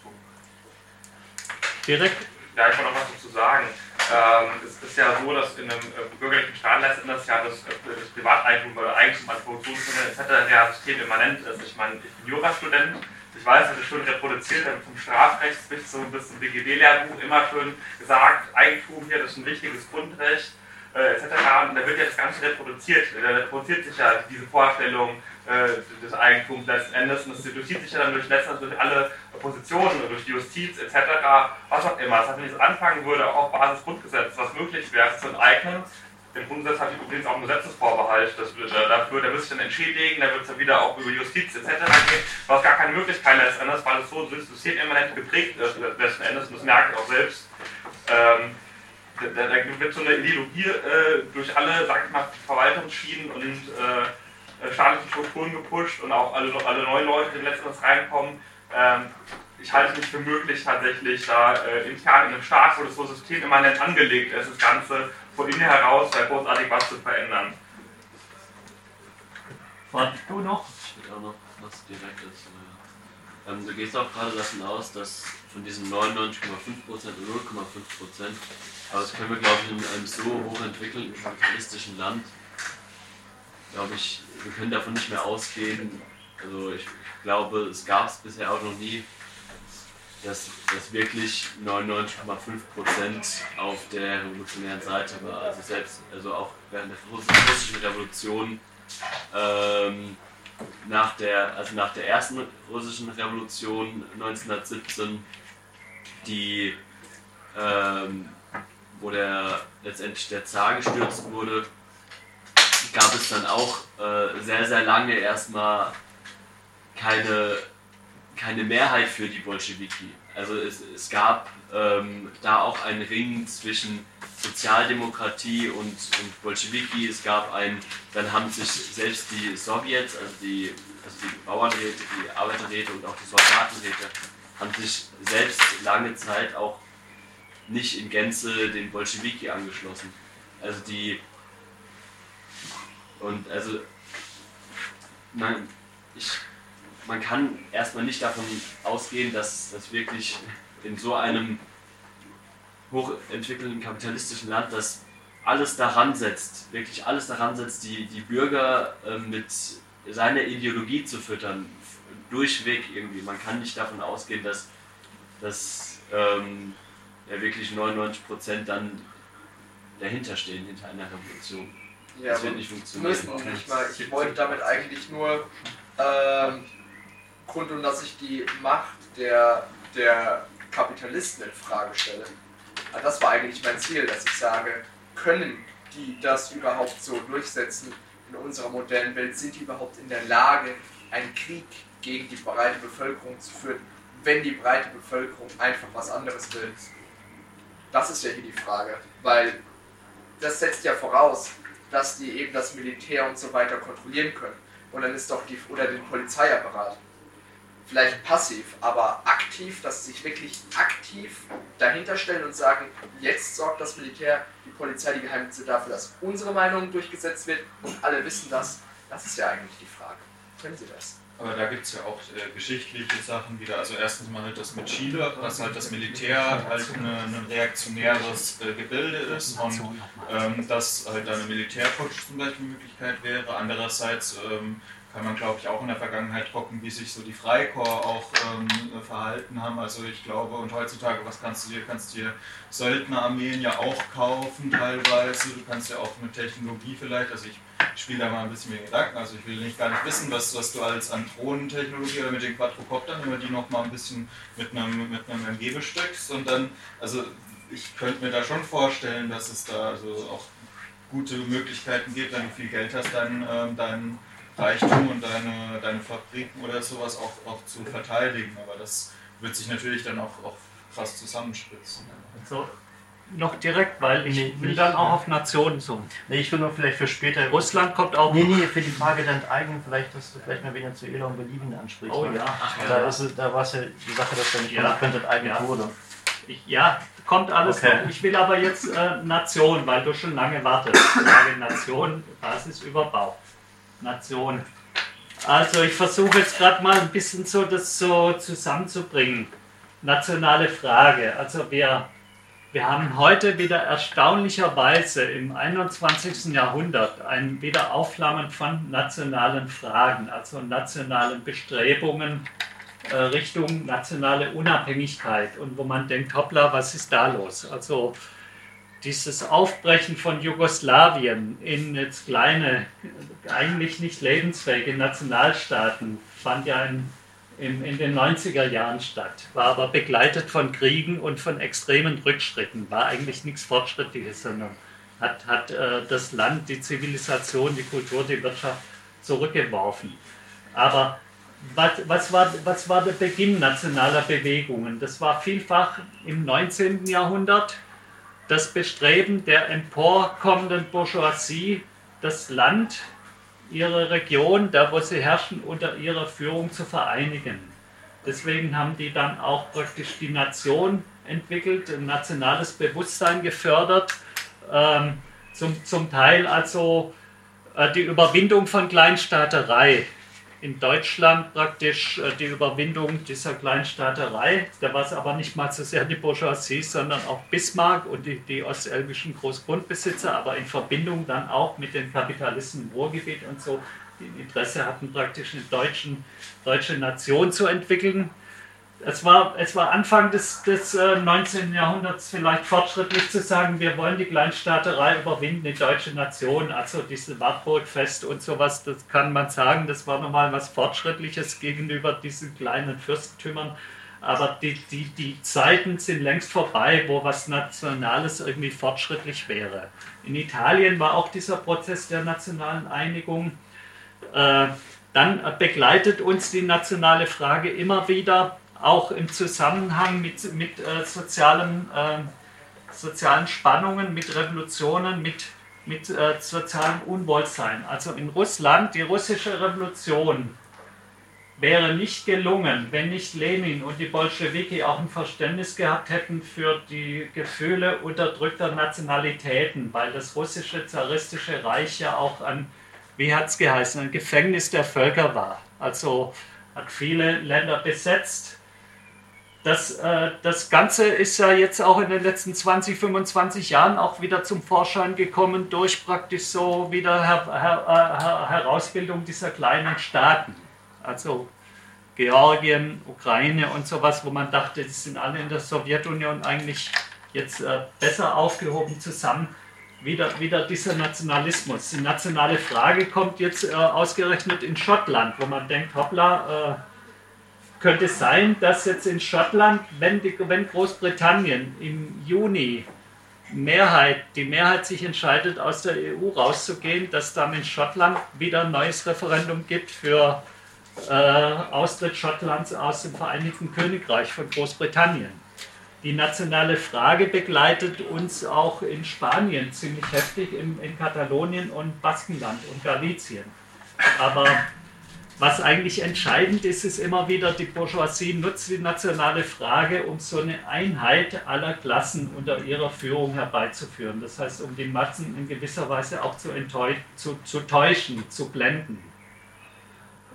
Direkt? Ja, ich wollte noch was dazu sagen. Ähm, es ist ja so, dass in einem äh, bürgerlichen Staat letzten Endes ja das, das Privateigentum oder Eigentum an Produktionsmitteln et cetera ja systemimmanent ist. Ich meine, ich bin Jurastudent, ich weiß, dass ich schon reproduziert habe vom Strafrecht bis zum, bis zum B G B-Lehrbuch immer schön gesagt, Eigentum hier, das ist ein wichtiges Grundrecht äh, et cetera. Und da wird ja das Ganze reproduziert. Da reproduziert sich ja diese Vorstellung äh, des Eigentums letzten Endes und das durchzieht sich ja dann durch, letztendlich durch alle Positionen, durch die Justiz et cetera, was auch immer. Das heißt, wenn ich es anfangen würde, auch auf Basis Grundgesetz, was möglich wäre, zu enteignen, den Grundgesetz hat übrigens auch einen Gesetzesvorbehalt, das wird, äh, dafür, der wird sich dann entschädigen, da wird es dann wieder auch über Justiz et cetera gehen, was gar keine Möglichkeit letzten Endes, weil es so systemimmanent geprägt ist letzten Endes, und das merke ich auch selbst. Ähm, da, da wird so eine Ideologie äh, durch alle, sag ich mal, Verwaltungsschienen und äh, staatlichen Strukturen gepusht und auch alle, alle neuen Leute, die letztendlich reinkommen. Ähm, ich halte es nicht für möglich, tatsächlich da äh, intern in einem Staat, wo das so systemimmanent angelegt ist, das Ganze von innen heraus da großartig was zu verändern. Wartest du noch? Ich will auch noch was Direktes. Ähm, du gehst auch gerade davon aus, dass von diesen neunundneunzig Komma fünf Prozent und null Komma fünf Prozent, aber das können wir, glaube ich, in einem so hochentwickelten kapitalistischen Land, glaube ich, wir können davon nicht mehr ausgehen. Also ich, ich glaube, es gab es bisher auch noch nie, dass, dass wirklich neunundneunzig Komma fünf Prozent auf der revolutionären Seite war. Also selbst, also auch während der russischen Revolution, ähm, nach der, also nach der ersten russischen Revolution neunzehnhundertsiebzehn, die, ähm, wo der, letztendlich der Zar gestürzt wurde, gab es dann auch äh, sehr, sehr lange erstmal keine, keine Mehrheit für die Bolschewiki. Also es, es gab ähm, da auch einen Ring zwischen Sozialdemokratie und, und Bolschewiki. Es gab ein, dann haben sich selbst die Sowjets, also die, also die Bauernräte, die Arbeiterräte und auch die Soldatenräte, haben sich selbst lange Zeit auch nicht in Gänze den Bolschewiki angeschlossen. Also die und also man, ich, man kann erstmal nicht davon ausgehen, dass das wirklich in so einem hochentwickelten kapitalistischen Land, das alles daran setzt, wirklich alles daran setzt, die, die Bürger äh, mit seiner Ideologie zu füttern, durchweg irgendwie. Man kann nicht davon ausgehen, dass, dass ähm, ja, wirklich neunundneunzig Prozent dann dahinter stehen, hinter einer Revolution. Ja, das wird nicht funktionieren. Müssen nicht mal. Ich wollte damit eigentlich nur ähm, kundtun, dass ich die Macht der, der Kapitalisten in Frage stelle. Also das war eigentlich mein Ziel, dass ich sage, können die das überhaupt so durchsetzen in unserer modernen Welt? Sind die überhaupt in der Lage, einen Krieg gegen die breite Bevölkerung zu führen, wenn die breite Bevölkerung einfach was anderes will? Das ist ja hier die Frage, weil das setzt ja voraus, dass die eben das Militär und so weiter kontrollieren können. Und dann ist doch die, oder den Polizeiapparat. Vielleicht passiv, aber aktiv, dass sie sich wirklich aktiv dahinter stellen und sagen, jetzt sorgt das Militär, die Polizei, die Geheimdienste dafür, dass unsere Meinung durchgesetzt wird und alle wissen das. Das ist ja eigentlich die Frage. Können sie das? Aber da gibt es ja auch äh, geschichtliche Sachen wieder. Also erstens mal halt das mit Chile, dass halt das Militär halt eine, ein reaktionäres äh, Gebilde ist und ähm, dass halt eine Militärputsch zum Beispiel eine Möglichkeit wäre. Andererseits ähm, kann man, glaube ich, auch in der Vergangenheit gucken, wie sich so die Freikorps auch ähm, verhalten haben. Also ich glaube, und heutzutage, was kannst du dir, kannst dir Söldnerarmeen ja auch kaufen teilweise. Du kannst ja auch mit Technologie vielleicht, also ich spiele da mal ein bisschen mit Gedanken, also ich will nicht gar nicht wissen, was, was du als an Drohnentechnologie oder mit den Quadrocoptern, wenn du die noch mal ein bisschen mit einem, mit einem M G bestückst und dann, also ich könnte mir da schon vorstellen, dass es da also auch gute Möglichkeiten gibt, wenn du viel Geld hast, dann ähm, dein Reichtum und deine, deine Fabriken oder sowas auch, auch zu verteidigen, aber das wird sich natürlich dann auch, auch krass zusammenspritzen. Also noch direkt, weil ich Nee, will nicht, dann auch ja. auf Nationen zoomen. Nee, ich will nur vielleicht für später. Russland kommt auch. Nee, nee, für die Frage der Enteignung, vielleicht, dass du vielleicht mal Venezuela und Bolivien ansprichst. Oh weil ja. Da, ist, es- da war es ja die Sache, dass da nicht Ja. konsequent enteignet Ja. wurde. Ich, ja, kommt alles Okay. noch. Ich will aber jetzt äh, Nation, weil du schon lange wartest. Frage Nation, Basisüberbau. Nation. Also ich versuche jetzt gerade mal ein bisschen so das so zusammenzubringen. Nationale Frage. Also wir, wir haben heute wieder erstaunlicherweise im einundzwanzigsten Jahrhundert ein Wiederaufflammen von nationalen Fragen, also nationalen Bestrebungen äh, Richtung nationale Unabhängigkeit. Und wo man denkt, hoppla, was ist da los? Also dieses Aufbrechen von Jugoslawien in jetzt kleine, eigentlich nicht lebensfähige Nationalstaaten fand ja in, in, in den neunziger Jahren statt, war aber begleitet von Kriegen und von extremen Rückschritten, war eigentlich nichts Fortschrittliches, sondern hat, hat äh, das Land, die Zivilisation, die Kultur, die Wirtschaft zurückgeworfen. Aber was, was, war, was war der Beginn nationaler Bewegungen? Das war vielfach im neunzehnten Jahrhundert das Bestreben der emporkommenden Bourgeoisie, das Land, ihre Region, da wo sie herrschen, unter ihrer Führung zu vereinigen. Deswegen haben die dann auch praktisch die Nation entwickelt, ein nationales Bewusstsein gefördert, ähm, zum, zum Teil also äh, die Überwindung von Kleinstaaterei. In Deutschland praktisch äh, die Überwindung dieser Kleinstaaterei. Da war es aber nicht mal so sehr die Bourgeoisie, sondern auch Bismarck und die, die ostelbischen Großgrundbesitzer, aber in Verbindung dann auch mit den Kapitalisten im Ruhrgebiet und so, die ein Interesse hatten, praktisch eine deutschen, deutsche Nation zu entwickeln. Es war, es war Anfang des, des äh, neunzehnten Jahrhunderts vielleicht fortschrittlich zu sagen, wir wollen die Kleinstaaterei überwinden, die deutsche Nation, also diese Wartburgfest und sowas, das kann man sagen, das war nochmal was Fortschrittliches gegenüber diesen kleinen Fürstentümern. Aber die, die, die Zeiten sind längst vorbei, wo was Nationales irgendwie fortschrittlich wäre. In Italien war auch dieser Prozess der nationalen Einigung. Äh, dann begleitet uns die nationale Frage immer wieder, auch im Zusammenhang mit, mit äh, sozialen, äh, sozialen Spannungen, mit Revolutionen, mit, mit äh, sozialem Unwohlsein. Also in Russland, die russische Revolution wäre nicht gelungen, wenn nicht Lenin und die Bolschewiki auch ein Verständnis gehabt hätten für die Gefühle unterdrückter Nationalitäten, weil das russische zaristische Reich ja auch ein, wie hat es geheißen, ein Gefängnis der Völker war. Also hat viele Länder besetzt. Das, äh, das Ganze ist ja jetzt auch in den letzten zwanzig, fünfundzwanzig Jahren auch wieder zum Vorschein gekommen durch praktisch so wieder Her Her Her Herausbildung dieser kleinen Staaten. Also Georgien, Ukraine und sowas, wo man dachte, die sind alle in der Sowjetunion eigentlich jetzt äh, besser aufgehoben zusammen. Wieder, wieder dieser Nationalismus. Die nationale Frage kommt jetzt äh, ausgerechnet in Schottland, wo man denkt, hoppla, äh, könnte es sein, dass jetzt in Schottland, wenn, die, wenn Großbritannien im Juni Mehrheit, die Mehrheit sich entscheidet, aus der E U rauszugehen, dass dann in Schottland wieder ein neues Referendum gibt für äh, Austritt Schottlands aus dem Vereinigten Königreich von Großbritannien. Die nationale Frage begleitet uns auch in Spanien ziemlich heftig, in, in Katalonien und Baskenland und Galicien. Aber was eigentlich entscheidend ist, ist immer wieder, die Bourgeoisie nutzt die nationale Frage, um so eine Einheit aller Klassen unter ihrer Führung herbeizuführen. Das heißt, um die Massen in gewisser Weise auch zu, zu, zu täuschen, zu blenden.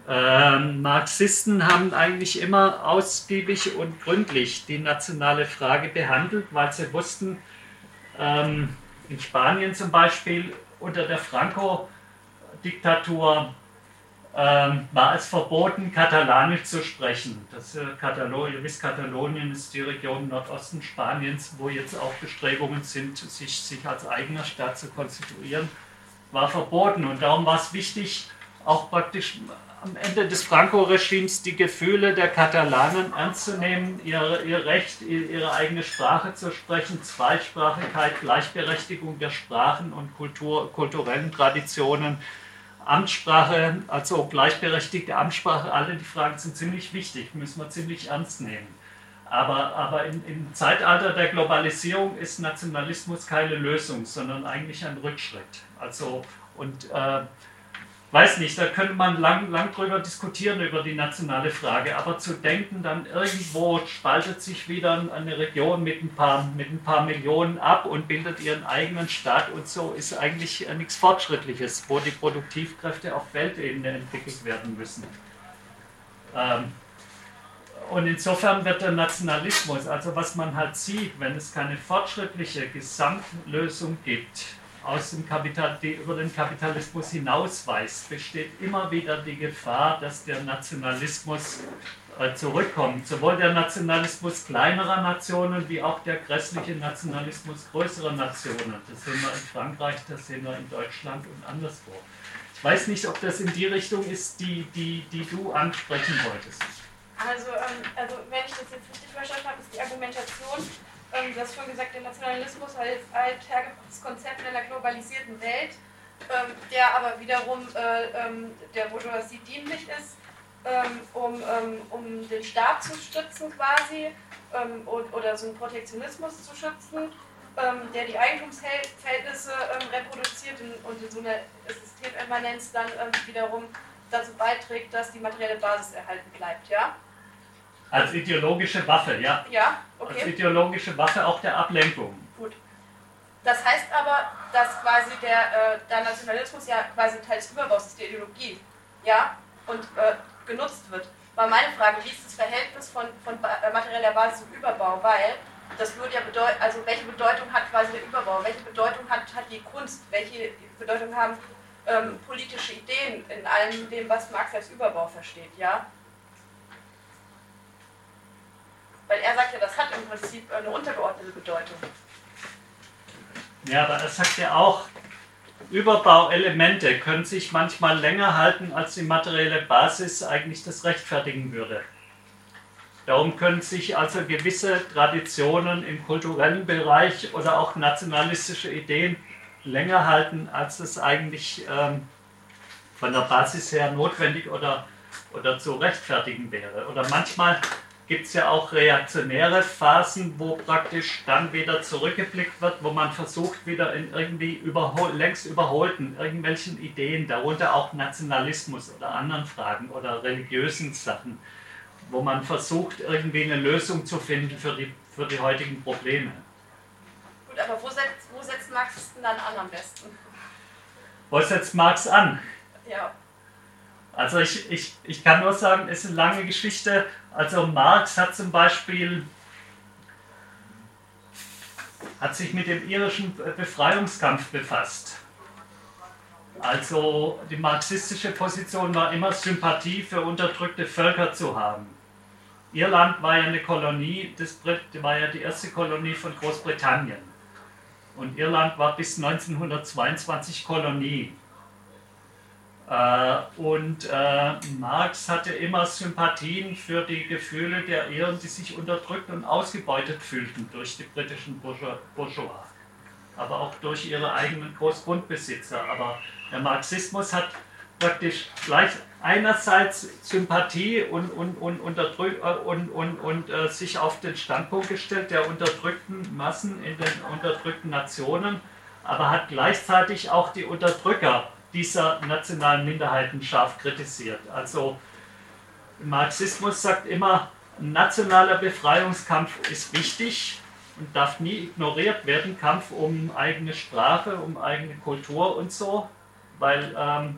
Ähm, Marxisten haben eigentlich immer ausgiebig und gründlich die nationale Frage behandelt, weil sie wussten, ähm, in Spanien zum Beispiel unter der Franco-Diktatur ähm, war es verboten, Katalanisch zu sprechen. Das, äh, Katalo ihr wisst, Katalonien ist die Region Nordosten Spaniens, wo jetzt auch Bestrebungen sind, sich, sich als eigener Staat zu konstituieren, war verboten. Und darum war es wichtig, auch praktisch am Ende des Franco-Regimes die Gefühle der Katalanen ernst zu nehmen, ihr, ihr Recht, ihre eigene Sprache zu sprechen, Zweisprachigkeit, Gleichberechtigung der Sprachen und Kultur, kulturellen Traditionen, Amtssprache, also gleichberechtigte Amtssprache, alle die Fragen sind ziemlich wichtig, müssen wir ziemlich ernst nehmen. Aber, aber im, im Zeitalter der Globalisierung ist Nationalismus keine Lösung, sondern eigentlich ein Rückschritt. Also, und äh, weiß nicht, da könnte man lang, lang drüber diskutieren, über die nationale Frage, aber zu denken, dann irgendwo spaltet sich wieder eine Region mit ein paar, mit ein paar Millionen ab und bildet ihren eigenen Staat und so, ist eigentlich nichts Fortschrittliches, wo die Produktivkräfte auf Weltebene entwickelt werden müssen. Ähm, und insofern wird der Nationalismus, also was man halt sieht, wenn es keine fortschrittliche Gesamtlösung gibt, aus dem Kapital, die über den Kapitalismus hinausweist, besteht immer wieder die Gefahr, dass der Nationalismus äh, zurückkommt. Sowohl der Nationalismus kleinerer Nationen wie auch der grässliche Nationalismus größerer Nationen. Das sehen wir in Frankreich, das sehen wir in Deutschland und anderswo. Ich weiß nicht, ob das in die Richtung ist, die, die, die du ansprechen wolltest. Also, ähm, also, wenn ich das jetzt richtig verstanden habe, ist die Argumentation, du hast schon gesagt, der Nationalismus als althergebrachtes Konzept in einer globalisierten Welt, ähm, der aber wiederum äh, ähm, der Bourgeoisie dienlich ist, ähm, um, ähm, um den Staat zu stützen quasi ähm, und, oder so einen Protektionismus zu schützen, ähm, der die Eigentumsverhältnisse ähm, reproduziert und, und in so einer Systemimmanenz dann ähm, wiederum dazu beiträgt, dass die materielle Basis erhalten bleibt, ja? Als ideologische Waffe, ja. Ja, okay. Als ideologische Waffe auch der Ablenkung. Gut. Das heißt aber, dass quasi der, äh, der Nationalismus ja quasi Teil des Überbaus ist, der Ideologie, ja, und äh, genutzt wird. War meine Frage, wie ist das Verhältnis von, von materieller Basis zum Überbau? Weil das würde ja bedeuten, also welche Bedeutung hat quasi der Überbau? Welche Bedeutung hat, hat die Kunst? Welche Bedeutung haben ähm, politische Ideen in allem dem, was Marx als Überbau versteht, ja? Weil er sagt ja, das hat im Prinzip eine untergeordnete Bedeutung. Ja, aber er sagt ja auch, Überbauelemente können sich manchmal länger halten, als die materielle Basis eigentlich das rechtfertigen würde. Darum können sich also gewisse Traditionen im kulturellen Bereich oder auch nationalistische Ideen länger halten, als es eigentlich ähm, von der Basis her notwendig oder, oder zu rechtfertigen wäre. Oder manchmal gibt es ja auch reaktionäre Phasen, wo praktisch dann wieder zurückgeblickt wird, wo man versucht, wieder in irgendwie überhol längst überholten irgendwelchen Ideen, darunter auch Nationalismus oder anderen Fragen oder religiösen Sachen, wo man versucht, irgendwie eine Lösung zu finden für die, für die heutigen Probleme. Gut, aber wo setzt, wo setzt Marx es denn dann an am besten? Wo setzt Marx an? Ja. Also ich, ich, ich kann nur sagen, es ist eine lange Geschichte. Also Marx hat zum Beispiel hat sich mit dem irischen Befreiungskampf befasst. Also die marxistische Position war immer, Sympathie für unterdrückte Völker zu haben. Irland war ja eine Kolonie, das Brit war ja die erste Kolonie von Großbritannien. Und Irland war bis neunzehnhundertzweiundzwanzig Kolonie. Äh, und äh, Marx hatte immer Sympathien für die Gefühle der Iren, die sich unterdrückt und ausgebeutet fühlten durch die britischen Bourgeois, aber auch durch ihre eigenen Großgrundbesitzer. Aber der Marxismus hat praktisch gleich einerseits Sympathie und, und, und, unterdrück, und, und, und äh, sich auf den Standpunkt gestellt der unterdrückten Massen in den unterdrückten Nationen, aber hat gleichzeitig auch die Unterdrücker dieser nationalen Minderheiten scharf kritisiert. Also Marxismus sagt immer, ein nationaler Befreiungskampf ist wichtig und darf nie ignoriert werden, Kampf um eigene Sprache, um eigene Kultur und so, weil ähm,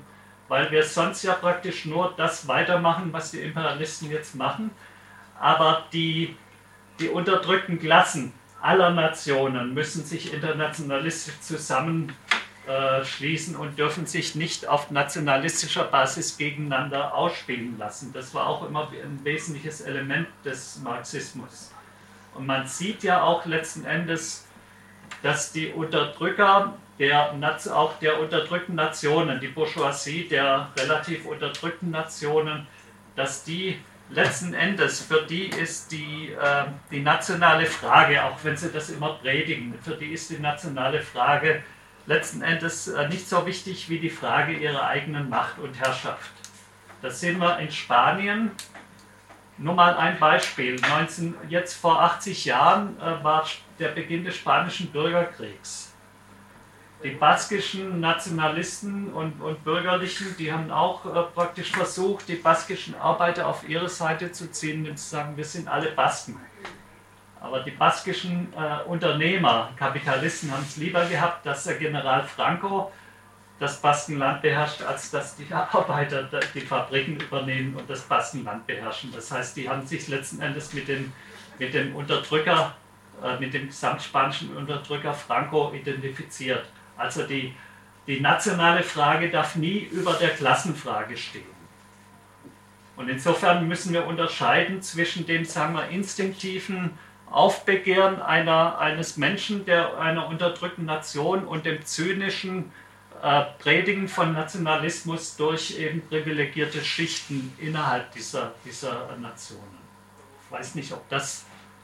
weil wir sonst ja praktisch nur das weitermachen, was die Imperialisten jetzt machen. Aber die, die unterdrückten Klassen aller Nationen müssen sich internationalistisch zusammenschließen und dürfen sich nicht auf nationalistischer Basis gegeneinander ausspielen lassen. Das war auch immer ein wesentliches Element des Marxismus. Und man sieht ja auch letzten Endes, dass die Unterdrücker, der, auch der unterdrückten Nationen, die Bourgeoisie der relativ unterdrückten Nationen, dass die letzten Endes, für die ist die, äh, die nationale Frage, auch wenn sie das immer predigen, für die ist die nationale Frage letzten Endes äh, nicht so wichtig wie die Frage ihrer eigenen Macht und Herrschaft. Das sehen wir in Spanien. Nur mal ein Beispiel. neunzehn, jetzt vor achtzig Jahren äh, war der Beginn des Spanischen Bürgerkriegs. Die baskischen Nationalisten und, und Bürgerlichen, die haben auch äh, praktisch versucht, die baskischen Arbeiter auf ihre Seite zu ziehen und zu sagen, wir sind alle Basken. Aber die baskischen äh, Unternehmer, Kapitalisten haben es lieber gehabt, dass der General Franco das Baskenland beherrscht, als dass die Arbeiter die Fabriken übernehmen und das Baskenland beherrschen. Das heißt, die haben sich letzten Endes mit dem, mit dem Unterdrücker, äh, mit dem gesamtspanischen Unterdrücker Franco identifiziert. Also die, die nationale Frage darf nie über der Klassenfrage stehen. Und insofern müssen wir unterscheiden zwischen dem, sagen wir, instinktiven Aufbegehren einer, eines Menschen, der einer unterdrückten Nation, und dem zynischen äh, Predigen von Nationalismus durch eben privilegierte Schichten innerhalb dieser, dieser Nationen. Ich weiß nicht, ob das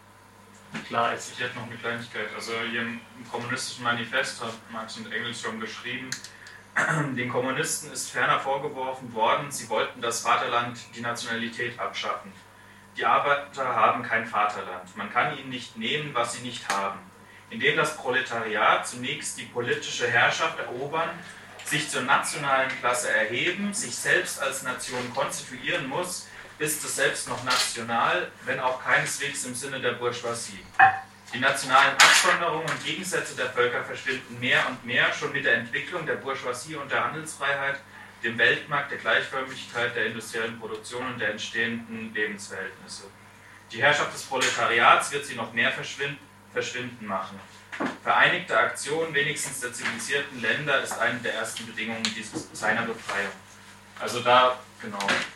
klar ist. Ich hätte noch eine Kleinigkeit. Also hier im Kommunistischen Manifest hat Marx und Engels schon geschrieben, den Kommunisten ist ferner vorgeworfen worden, sie wollten das Vaterland, die Nationalität abschaffen. Die Arbeiter haben kein Vaterland. Man kann ihnen nicht nehmen, was sie nicht haben. Indem das Proletariat zunächst die politische Herrschaft erobern, sich zur nationalen Klasse erheben, sich selbst als Nation konstituieren muss, ist es selbst noch national, wenn auch keineswegs im Sinne der Bourgeoisie. Die nationalen Absonderungen und Gegensätze der Völker verschwinden mehr und mehr schon mit der Entwicklung der Bourgeoisie und der Handelsfreiheit, dem Weltmarkt, der Gleichförmigkeit, der industriellen Produktion und der entstehenden Lebensverhältnisse. Die Herrschaft des Proletariats wird sie noch mehr verschwinden, verschwinden machen. Vereinigte Aktion wenigstens der zivilisierten Länder ist eine der ersten Bedingungen dieses, seiner Befreiung. Also da, genau.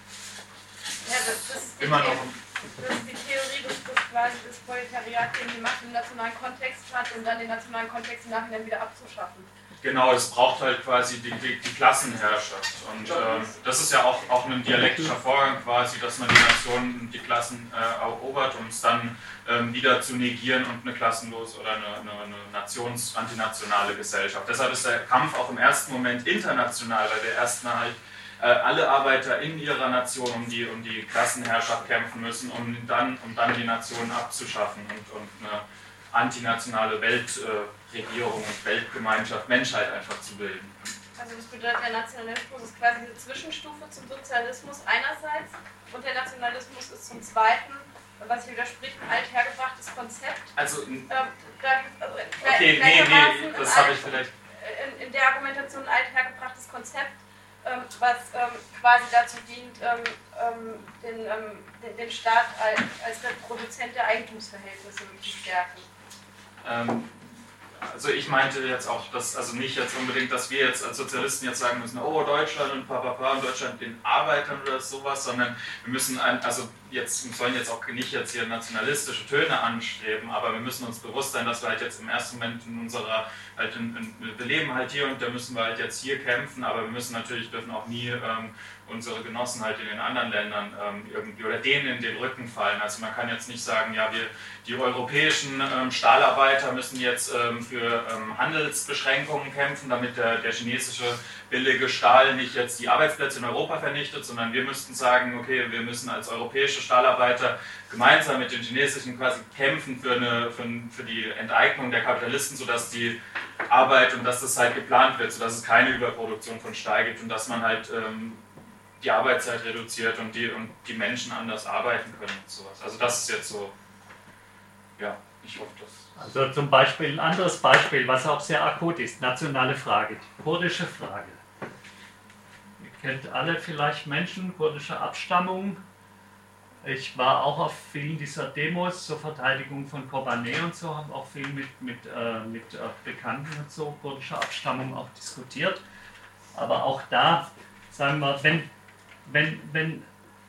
Ja, das, das, ist Immer die, noch. das ist die Theorie, dass das quasi das Proletariat eben die Macht im nationalen Kontext hat und dann den nationalen Kontext im Nachhinein wieder abzuschaffen. Genau, es braucht halt quasi die, die, die Klassenherrschaft. Und äh, das ist ja auch, auch ein dialektischer Vorgang quasi, dass man die Nationen und die Klassen äh, erobert, um es dann ähm, wieder zu negieren und eine klassenlose oder eine, eine, eine nations-, antinationale Gesellschaft. Deshalb ist der Kampf auch im ersten Moment international, weil wir erstmal halt äh, alle Arbeiter in ihrer Nation um die, um die Klassenherrschaft kämpfen müssen, um dann, um dann die Nationen abzuschaffen und, und eine antinationale Weltregierung und Weltgemeinschaft, Menschheit einfach zu bilden. Also das bedeutet, der Nationalismus ist quasi eine Zwischenstufe zum Sozialismus einerseits und der Nationalismus ist zum Zweiten, was hier widerspricht, ein althergebrachtes Konzept. Also, in, ähm, da, also in, okay, nee, nee, das habe ich vielleicht... In, in der Argumentation ein althergebrachtes Konzept, ähm, was ähm, quasi dazu dient, ähm, ähm, den, ähm, den, den Staat als, als der Produzent der Eigentumsverhältnisse zu stärken. Ähm, also ich meinte jetzt auch, dass, also nicht jetzt unbedingt, dass wir jetzt als Sozialisten jetzt sagen müssen, oh Deutschland und papapa und Deutschland den Arbeitern oder sowas, sondern wir müssen, ein, also jetzt sollen jetzt auch nicht jetzt hier nationalistische Töne anstreben, aber wir müssen uns bewusst sein, dass wir halt jetzt im ersten Moment in unserer, halt in, in, wir leben halt hier und da müssen wir halt jetzt hier kämpfen, aber wir müssen natürlich, dürfen auch nie ähm, unsere Genossen halt in den anderen Ländern ähm, irgendwie oder denen in den Rücken fallen. Also man kann jetzt nicht sagen, ja, wir, die europäischen ähm, Stahlarbeiter müssen jetzt ähm, für ähm, Handelsbeschränkungen kämpfen, damit der, der chinesische billige Stahl nicht jetzt die Arbeitsplätze in Europa vernichtet, sondern wir müssten sagen, okay, wir müssen als europäische Stahlarbeiter gemeinsam mit den chinesischen quasi kämpfen für, eine, für, für die Enteignung der Kapitalisten, sodass die Arbeit und dass das halt geplant wird, sodass es keine Überproduktion von Stahl gibt und dass man halt ähm, die Arbeitszeit reduziert und die, und die Menschen anders arbeiten können und sowas. Also das ist jetzt so, ja, ich hoffe, das... Also zum Beispiel ein anderes Beispiel, was auch sehr akut ist, nationale Frage, die kurdische Frage. Wir kennt alle vielleicht Menschen kurdischer Abstammung. Ich war auch auf vielen dieser Demos zur Verteidigung von Kobane und so, habe auch viel mit, mit, äh, mit äh, Bekannten und so kurdischer Abstammung auch diskutiert. Aber auch da, sagen wir, wenn, wenn, wenn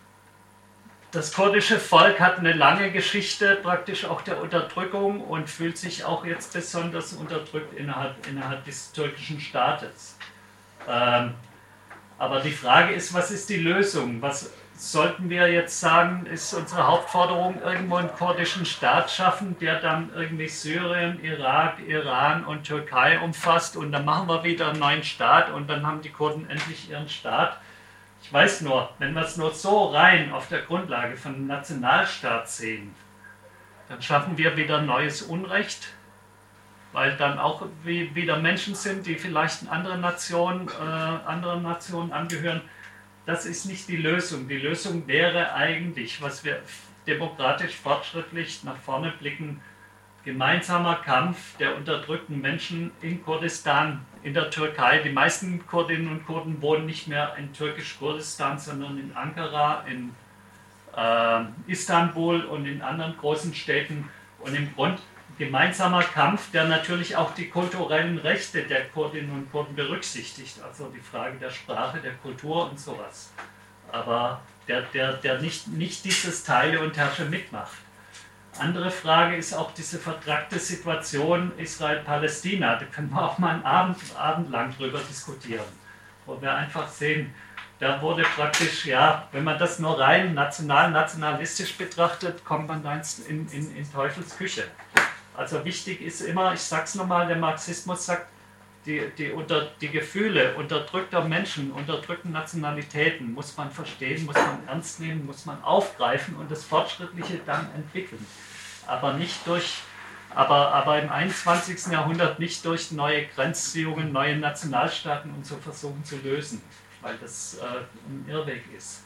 das kurdische Volk hat eine lange Geschichte praktisch auch der Unterdrückung und fühlt sich auch jetzt besonders unterdrückt innerhalb, innerhalb des türkischen Staates. Ähm, aber die Frage ist, was ist die Lösung? Was sollten wir jetzt sagen, ist unsere Hauptforderung, irgendwo einen kurdischen Staat schaffen, der dann irgendwie Syrien, Irak, Iran und Türkei umfasst und dann machen wir wieder einen neuen Staat und dann haben die Kurden endlich ihren Staat. Ich weiß nur, wenn wir es nur so rein auf der Grundlage von einem Nationalstaat sehen, dann schaffen wir wieder neues Unrecht, weil dann auch wieder Menschen sind, die vielleicht in andere Nationen, äh, anderen Nationen angehören. Das ist nicht die Lösung. Die Lösung wäre eigentlich, was wir demokratisch fortschrittlich nach vorne blicken, gemeinsamer Kampf der unterdrückten Menschen in Kurdistan, in der Türkei. Die meisten Kurdinnen und Kurden wohnen nicht mehr in türkisch-Kurdistan, sondern in Ankara, in äh, Istanbul und in anderen großen Städten. Und im Grund gemeinsamer Kampf, der natürlich auch die kulturellen Rechte der Kurdinnen und Kurden berücksichtigt, also die Frage der Sprache, der Kultur und sowas. Aber der, der, der nicht, nicht dieses Teile und Herrsche mitmacht. Andere Frage ist auch diese vertrackte Situation Israel-Palästina. Da können wir auch mal einen Abend, Abend lang drüber diskutieren, wo wir einfach sehen, da wurde praktisch, ja, wenn man das nur rein national, nationalistisch betrachtet, kommt man da in, in, in Teufels Küche. Also wichtig ist immer, ich sag's nochmal, der Marxismus sagt, die, die, unter, die Gefühle unterdrückter Menschen, unterdrückten Nationalitäten muss man verstehen, muss man ernst nehmen, muss man aufgreifen und das Fortschrittliche dann entwickeln. Aber nicht durch, aber, aber im einundzwanzigsten Jahrhundert nicht durch neue Grenzziehungen, neue Nationalstaaten und so versuchen zu lösen, weil das äh, ein Irrweg ist.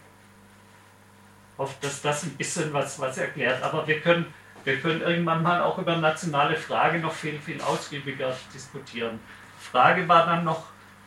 Ich hoffe, dass das ein bisschen was, was erklärt, aber wir können Wir können irgendwann mal auch über nationale Frage noch viel, viel ausgiebiger diskutieren. Die Frage war dann noch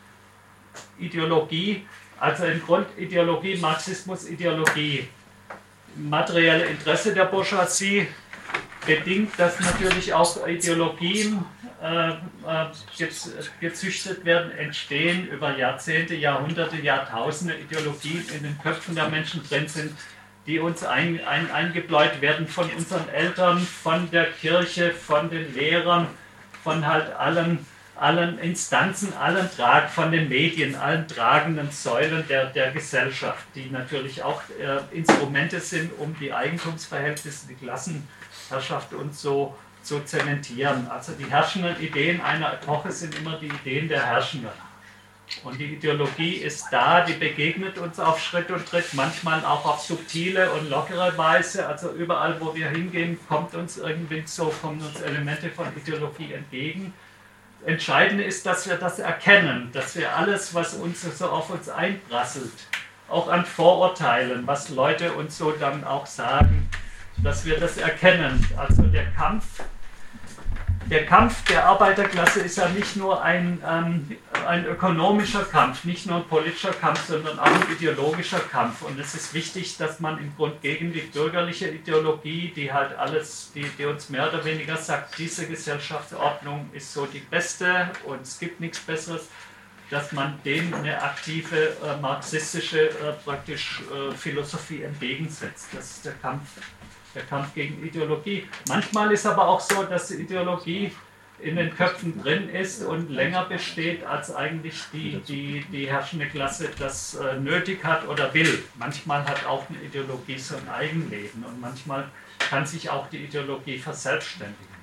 Ideologie, also im Grund Ideologie, Marxismus, Ideologie. Materielle Interesse der Bourgeoisie bedingt, dass natürlich auch Ideologien äh, äh, gezüchtet werden, entstehen über Jahrzehnte, Jahrhunderte, Jahrtausende, Ideologien in den Köpfen der Menschen drin sind, die uns ein, ein, eingebläut werden von unseren Eltern, von der Kirche, von den Lehrern, von halt allen, allen Instanzen, allen Trag, von den Medien, allen tragenden Säulen der, der Gesellschaft, die natürlich auch äh, Instrumente sind, um die Eigentumsverhältnisse, die Klassenherrschaft und so zu zementieren. Also die herrschenden Ideen einer Epoche sind immer die Ideen der Herrschenden. Und die Ideologie ist da, die begegnet uns auf Schritt und Tritt, manchmal auch auf subtile und lockere Weise. Also überall, wo wir hingehen, kommt uns irgendwie so, kommen uns Elemente von Ideologie entgegen. Entscheidend ist, dass wir das erkennen, dass wir alles, was uns so auf uns einprasselt, auch an Vorurteilen, was Leute uns so dann auch sagen, dass wir das erkennen. Also der Kampf Der Kampf der Arbeiterklasse ist ja nicht nur ein, ähm, ein ökonomischer Kampf, nicht nur ein politischer Kampf, sondern auch ein ideologischer Kampf. Und es ist wichtig, dass man im Grunde gegen die bürgerliche Ideologie, die halt alles, die, die uns mehr oder weniger sagt, diese Gesellschaftsordnung ist so die beste und es gibt nichts Besseres, dass man dem eine aktive äh, marxistische äh, praktisch äh, Philosophie entgegensetzt. Das ist der Kampf. Der Kampf gegen Ideologie. Manchmal ist aber auch so, dass die Ideologie in den Köpfen drin ist und länger besteht, als eigentlich die, die, die herrschende Klasse das äh, nötig hat oder will. Manchmal hat auch eine Ideologie so ein Eigenleben und manchmal kann sich auch die Ideologie verselbstständigen.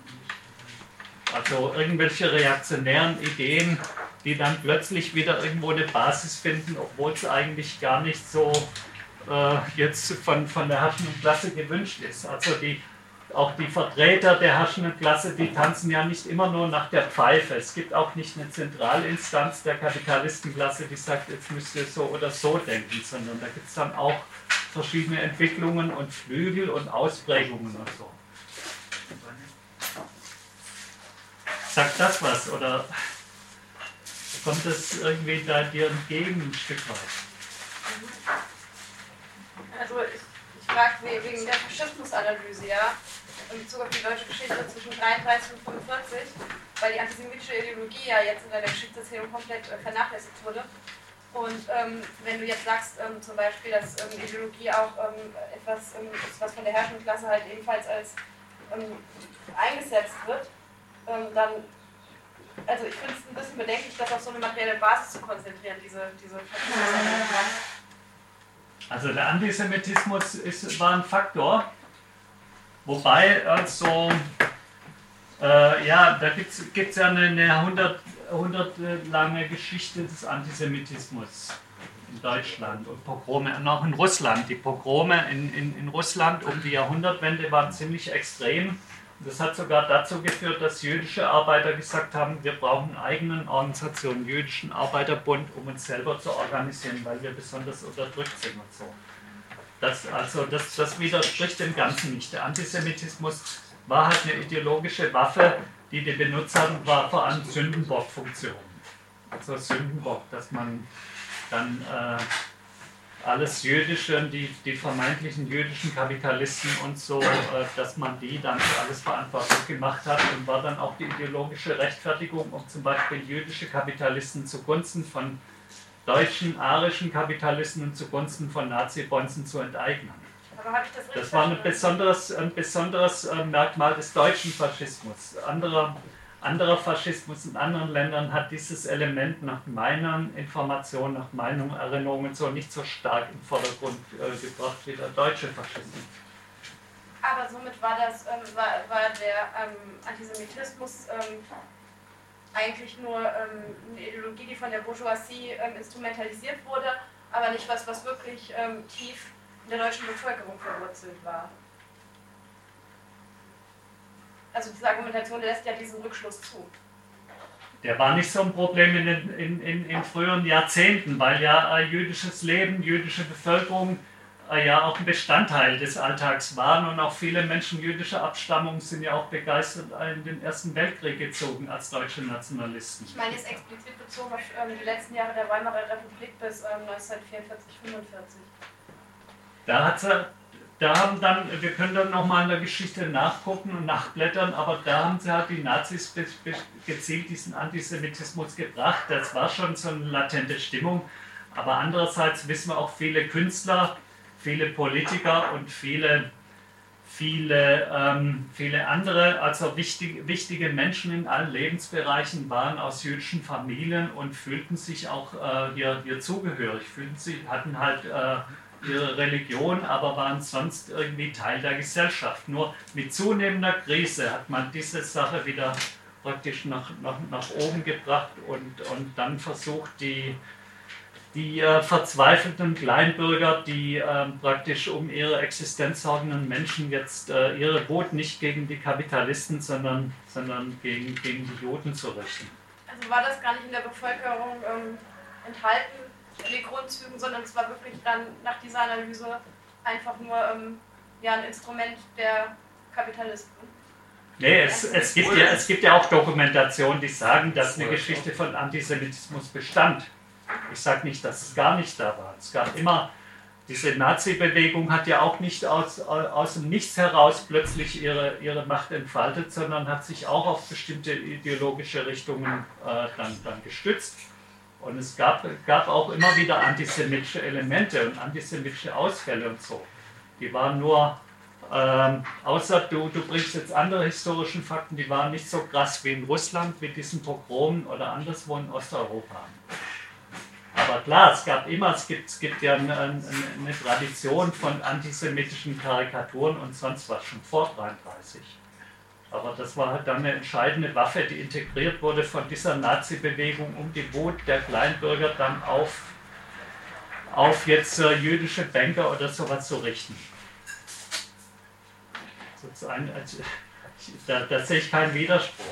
Also irgendwelche reaktionären Ideen, die dann plötzlich wieder irgendwo eine Basis finden, obwohl es eigentlich gar nicht so jetzt von, von der herrschenden Klasse gewünscht ist. Also die, auch die Vertreter der herrschenden Klasse, die tanzen ja nicht immer nur nach der Pfeife. Es gibt auch nicht eine Zentralinstanz der Kapitalistenklasse, die sagt, jetzt müsst ihr so oder so denken, sondern da gibt es dann auch verschiedene Entwicklungen und Flügel und Ausprägungen und so. Sagt das was? Oder kommt das irgendwie da dir entgegen ein Stück weit? Also ich, ich frage wegen der Faschismusanalyse, ja, in Bezug auf die deutsche Geschichte zwischen dreiunddreißig und fünfundvierzig, weil die antisemitische Ideologie ja jetzt in der Geschichtserzählung komplett äh, vernachlässigt wurde. Und ähm, wenn du jetzt sagst, ähm, zum Beispiel, dass ähm, Ideologie auch ähm, etwas ähm, ist, was von der herrschenden Klasse halt ebenfalls als ähm, eingesetzt wird, ähm, dann, also ich finde es ein bisschen bedenklich, das auf so eine materielle Basis zu konzentrieren, diese, diese Also der Antisemitismus ist, war ein Faktor, wobei also, äh, ja, da gibt es ja eine, eine hundert lange Geschichte des Antisemitismus in Deutschland und Pogrome, und auch in Russland. Die Pogrome in, in, in Russland um die Jahrhundertwende waren ziemlich extrem. Das hat sogar dazu geführt, dass jüdische Arbeiter gesagt haben, wir brauchen eine eigene Organisation, einen jüdischen Arbeiterbund, um uns selber zu organisieren, weil wir besonders unterdrückt sind und so. Das, also das, das widerspricht dem Ganzen nicht. Der Antisemitismus war halt eine ideologische Waffe, die die benutzt haben, war vor allem Sündenbock-Funktion. Also Sündenbock, dass man dann äh, alles Jüdische, die, die vermeintlichen jüdischen Kapitalisten und so, äh, dass man die dann für alles verantwortlich gemacht hat, und war dann auch die ideologische Rechtfertigung, um zum Beispiel jüdische Kapitalisten zugunsten von deutschen, arischen Kapitalisten und zugunsten von Nazi-Bonzen zu enteignen. Aber habe ich das richtig Das war ein verstanden? besonderes, ein besonderes äh, Merkmal des deutschen Faschismus. Anderer, anderer Faschismus in anderen Ländern hat dieses Element nach meinen Informationen, nach meinen Erinnerungen so nicht so stark im Vordergrund äh, gebracht wie der deutsche Faschismus. Aber somit war, das, ähm, war, war der ähm, Antisemitismus ähm, eigentlich nur ähm, eine Ideologie, die von der Bourgeoisie ähm, instrumentalisiert wurde, aber nicht was, was wirklich ähm, tief in der deutschen Bevölkerung verwurzelt war. Also diese Argumentation lässt ja diesen Rückschluss zu. Der war nicht so ein Problem in den in, in, in früheren Jahrzehnten, weil ja äh, jüdisches Leben, jüdische Bevölkerung äh, ja auch ein Bestandteil des Alltags waren, und auch viele Menschen jüdischer Abstammung sind ja auch begeistert in den Ersten Weltkrieg gezogen als deutsche Nationalisten. Ich meine jetzt explizit bezogen auf ähm, die letzten Jahre der Weimarer Republik bis ähm, neunzehnhundertvierundvierzig, fünfundvierzig. Da hat sie, da haben dann, wir können dann nochmal in der Geschichte nachgucken und nachblättern, aber da haben sie halt die Nazis be, be, gezielt diesen Antisemitismus gebracht. Das war schon so eine latente Stimmung, aber andererseits wissen wir auch, viele Künstler, viele Politiker und viele, viele, ähm, viele andere, also wichtig, wichtige Menschen in allen Lebensbereichen waren aus jüdischen Familien und fühlten sich auch äh, hier, hier zugehörig, fühlten sich, hatten halt äh, ihre Religion, aber waren sonst irgendwie Teil der Gesellschaft. Nur mit zunehmender Krise hat man diese Sache wieder praktisch nach, nach, nach oben gebracht und, und dann versucht, die, die äh, verzweifelten Kleinbürger, die äh, praktisch um ihre Existenz sorgenden Menschen jetzt äh, ihre Wut nicht gegen die Kapitalisten, sondern, sondern gegen, gegen die Juden zu richten. Also war das gar nicht in der Bevölkerung ähm, enthalten, in den Grundzügen, sondern es war wirklich dann nach dieser Analyse einfach nur ähm, ja, ein Instrument der Kapitalisten. Nee, es, es, gibt ja, es gibt ja auch Dokumentationen, die sagen, dass eine Geschichte von Antisemitismus bestand. Ich sage nicht, dass es gar nicht da war. Es gab immer, diese Nazi-Bewegung hat ja auch nicht aus, aus dem Nichts heraus plötzlich ihre, ihre Macht entfaltet, sondern hat sich auch auf bestimmte ideologische Richtungen äh, dann, dann gestützt. Und es gab, gab auch immer wieder antisemitische Elemente und antisemitische Ausfälle und so. Die waren nur, ähm, außer du, du bringst jetzt andere historische Fakten, die waren nicht so krass wie in Russland, mit diesen Pogromen oder anderswo in Osteuropa. Aber klar, es gab immer, es gibt, es gibt ja eine, eine Tradition von antisemitischen Karikaturen und sonst was, schon vor neunzehnhundertdreiunddreißig. Aber das war halt dann eine entscheidende Waffe, die integriert wurde von dieser Nazi-Bewegung, um die Wut der Kleinbürger dann auf, auf jetzt äh, jüdische Banker oder sowas zu richten. Sozusagen, also, da, da sehe ich keinen Widerspruch.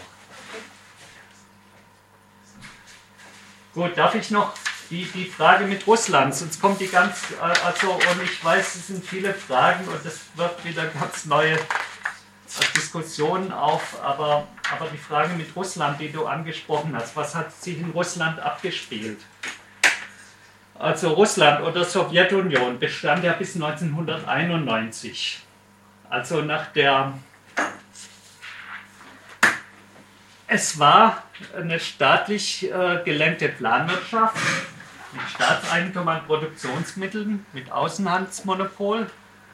Gut, darf ich noch die, die Frage mit Russland, sonst kommt die ganz, äh, also, und ich weiß, es sind viele Fragen und es wird wieder ganz neue Diskussionen auf, aber aber die Frage mit Russland, die du angesprochen hast, was hat sich in Russland abgespielt? Also Russland oder Sowjetunion bestand ja bis neunzehnhunderteinundneunzig. Also nach der... Es war eine staatlich äh, gelenkte Planwirtschaft mit Staatseigentum an Produktionsmitteln, mit Außenhandelsmonopol.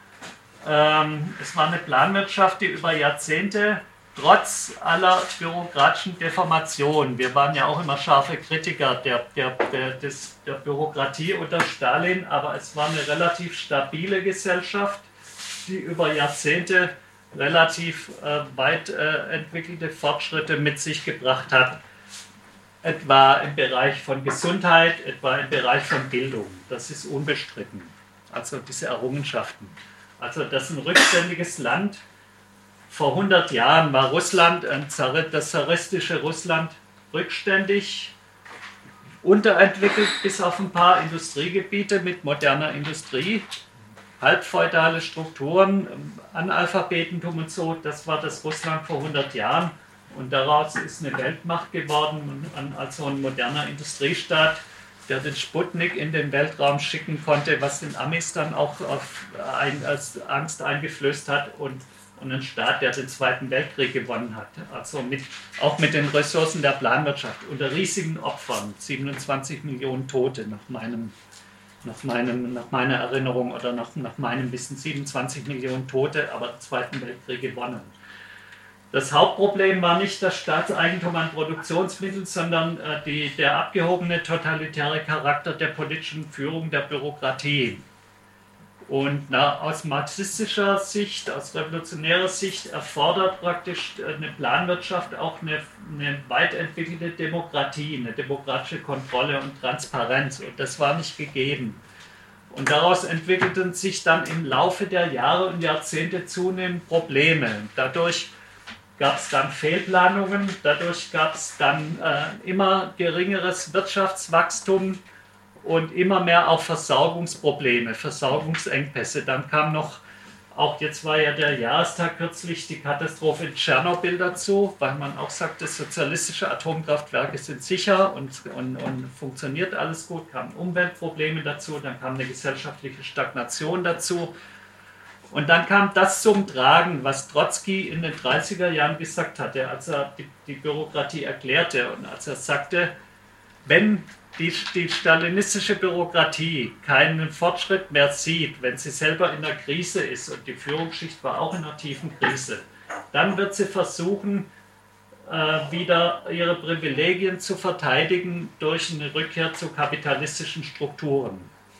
Ähm, es war eine Planwirtschaft, die über Jahrzehnte trotz aller bürokratischen Deformationen, wir waren ja auch immer scharfe Kritiker der, der, der, des, der Bürokratie unter Stalin, aber es war eine relativ stabile Gesellschaft, die über Jahrzehnte relativ äh, weit äh, entwickelte Fortschritte mit sich gebracht hat, etwa im Bereich von Gesundheit, etwa im Bereich von Bildung. Das ist unbestritten, also diese Errungenschaften. Also das ist ein rückständiges Land. Vor hundert Jahren war Russland, das zaristische Russland, rückständig, unterentwickelt bis auf ein paar Industriegebiete mit moderner Industrie, halbfeudale Strukturen, Analphabetentum und so. Das war das Russland vor hundert Jahren und daraus ist eine Weltmacht geworden, also ein moderner Industriestaat, der den Sputnik in den Weltraum schicken konnte, was den Amis dann auch auf ein, als Angst eingeflößt hat, und, und ein Staat, der den Zweiten Weltkrieg gewonnen hat. Also mit, auch mit den Ressourcen der Planwirtschaft, unter riesigen Opfern, siebenundzwanzig Millionen Tote nach, meinem, nach, meinem, nach meiner Erinnerung oder nach, nach meinem Wissen, siebenundzwanzig Millionen Tote, aber den Zweiten Weltkrieg gewonnen. Das Hauptproblem war nicht das Staatseigentum an Produktionsmitteln, sondern äh, die, der abgehobene totalitäre Charakter der politischen Führung der Bürokratie. Und na, aus marxistischer Sicht, aus revolutionärer Sicht erfordert praktisch eine Planwirtschaft auch eine, eine weit entwickelte Demokratie, eine demokratische Kontrolle und Transparenz. Und das war nicht gegeben. Und daraus entwickelten sich dann im Laufe der Jahre und Jahrzehnte zunehmend Probleme. Dadurch gab es dann Fehlplanungen, dadurch gab es dann äh, immer geringeres Wirtschaftswachstum und immer mehr auch Versorgungsprobleme, Versorgungsengpässe. Dann kam noch, auch jetzt war ja der Jahrestag kürzlich, die Katastrophe in Tschernobyl dazu, weil man auch sagte, sozialistische Atomkraftwerke sind sicher und, und, und funktioniert alles gut, kamen Umweltprobleme dazu, dann kam eine gesellschaftliche Stagnation dazu. Und dann kam das zum Tragen, was Trotzki in den dreißiger Jahren gesagt hatte, als er die, die Bürokratie erklärte und als er sagte, wenn die, die stalinistische Bürokratie keinen Fortschritt mehr sieht, wenn sie selber in der Krise ist und die Führungsschicht war auch in einer tiefen Krise, dann wird sie versuchen, äh, wieder ihre Privilegien zu verteidigen durch eine Rückkehr zu kapitalistischen Strukturen.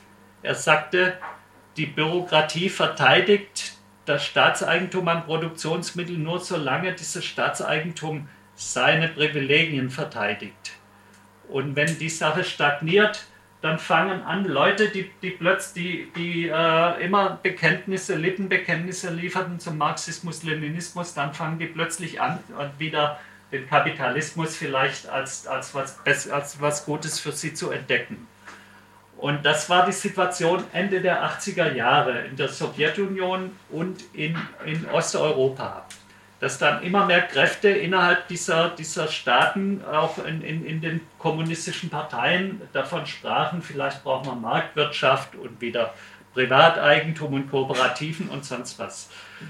Er sagte, die Bürokratie verteidigt das Staatseigentum an Produktionsmitteln nur solange dieses Staatseigentum seine Privilegien verteidigt. Und wenn die Sache stagniert, dann fangen an Leute, die, die plötzlich die, die, äh, immer Bekenntnisse, Lippenbekenntnisse lieferten zum Marxismus, Leninismus, dann fangen die plötzlich an, wieder den Kapitalismus vielleicht als, als, was, als was Gutes für sie zu entdecken. Und das war die Situation Ende der achtziger Jahre in der Sowjetunion und in, in Osteuropa. Dass dann immer mehr Kräfte innerhalb dieser, dieser Staaten, auch in, in, in den kommunistischen Parteien, davon sprachen, vielleicht braucht man Marktwirtschaft und wieder Privateigentum und Kooperativen und sonst was.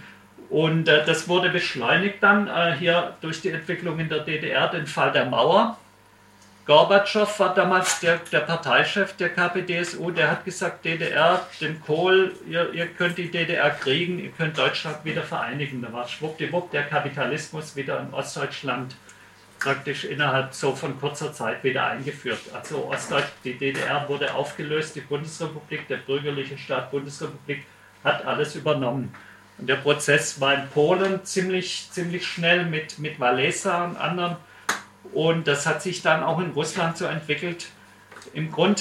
Und äh, das wurde beschleunigt dann äh, hier durch die Entwicklung in der D D R, den Fall der Mauer. Gorbatschow war damals der, der Parteichef der K P D S U, der hat gesagt, D D R, den Kohl, ihr, ihr könnt die D D R kriegen, ihr könnt Deutschland wieder vereinigen. Da war schwuppdiwupp der Kapitalismus wieder in Ostdeutschland praktisch innerhalb so von kurzer Zeit wieder eingeführt. Also Ostdeutsch, die D D R wurde aufgelöst, die Bundesrepublik, der bürgerliche Staat Bundesrepublik hat alles übernommen. Und der Prozess war in Polen ziemlich, ziemlich schnell mit, mit Walesa und anderen. Und das hat sich dann auch in Russland so entwickelt. Im Grund,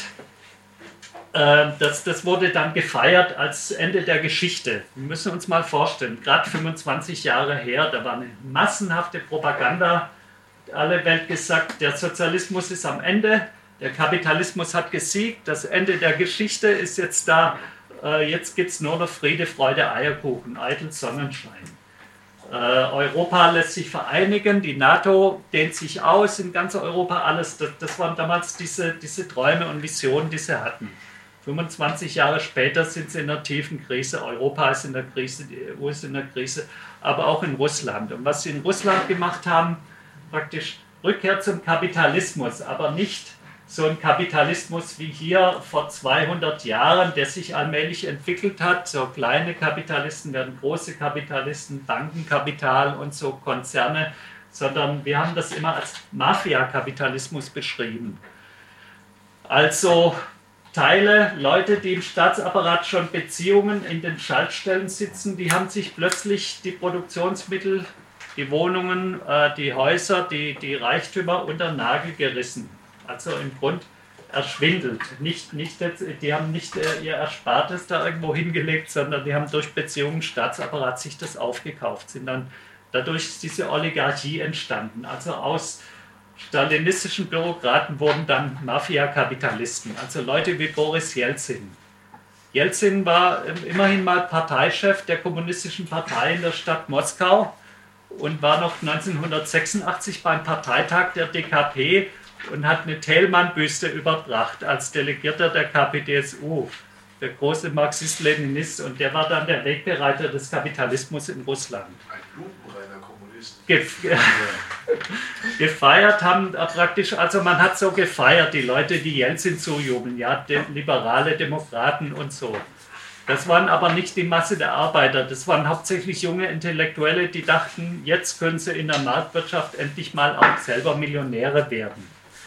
äh, das, das wurde dann gefeiert als Ende der Geschichte. Wir müssen uns mal vorstellen, gerade fünfundzwanzig Jahre her, da war eine massenhafte Propaganda. Alle Welt gesagt, der Sozialismus ist am Ende, der Kapitalismus hat gesiegt, das Ende der Geschichte ist jetzt da. Äh, jetzt gibt es nur noch Friede, Freude, Eierkuchen, eitel Sonnenschein. Äh, Europa lässt sich vereinigen, die NATO dehnt sich aus in ganz Europa, alles. Das, das waren damals diese, diese Träume und Visionen, die sie hatten. fünfundzwanzig Jahre später sind sie in einer tiefen Krise. Europa ist in der Krise, die E U ist in der Krise, aber auch in Russland. Und was sie in Russland gemacht haben, praktisch Rückkehr zum Kapitalismus, aber nicht so ein Kapitalismus wie hier vor zweihundert Jahren, der sich allmählich entwickelt hat. So kleine Kapitalisten werden große Kapitalisten, Bankenkapital und so Konzerne, sondern wir haben das immer als Mafia-Kapitalismus beschrieben. Also Teile, Leute, die im Staatsapparat schon Beziehungen in den Schaltstellen sitzen, die haben sich plötzlich die Produktionsmittel, die Wohnungen, äh, die Häuser, die, die Reichtümer unter den Nagel gerissen. Also im Grund erschwindelt. Nicht, nicht jetzt, die haben nicht äh, ihr Erspartes da irgendwo hingelegt, sondern die haben durch Beziehungen, Staatsapparat sich das aufgekauft. Sind dann, dadurch ist diese Oligarchie entstanden. Also aus stalinistischen Bürokraten wurden dann Mafia-Kapitalisten. Also Leute wie Boris Jelzin. Jelzin war immerhin mal Parteichef der kommunistischen Partei in der Stadt Moskau und war noch neunzehnhundertsechsundachtzig beim Parteitag der D K P und hat eine Thälmann-Büste überbracht als Delegierter der K P D S U, der große Marxist-Leninist, und der war dann der Wegbereiter des Kapitalismus in Russland. Ein lupenreiner Kommunist. Ge gefeiert haben praktisch, also man hat so gefeiert, die Leute, die Jelzin zujubeln, ja, de liberale Demokraten und so. Das waren aber nicht die Masse der Arbeiter, das waren hauptsächlich junge Intellektuelle, die dachten, jetzt können sie in der Marktwirtschaft endlich mal auch selber Millionäre werden.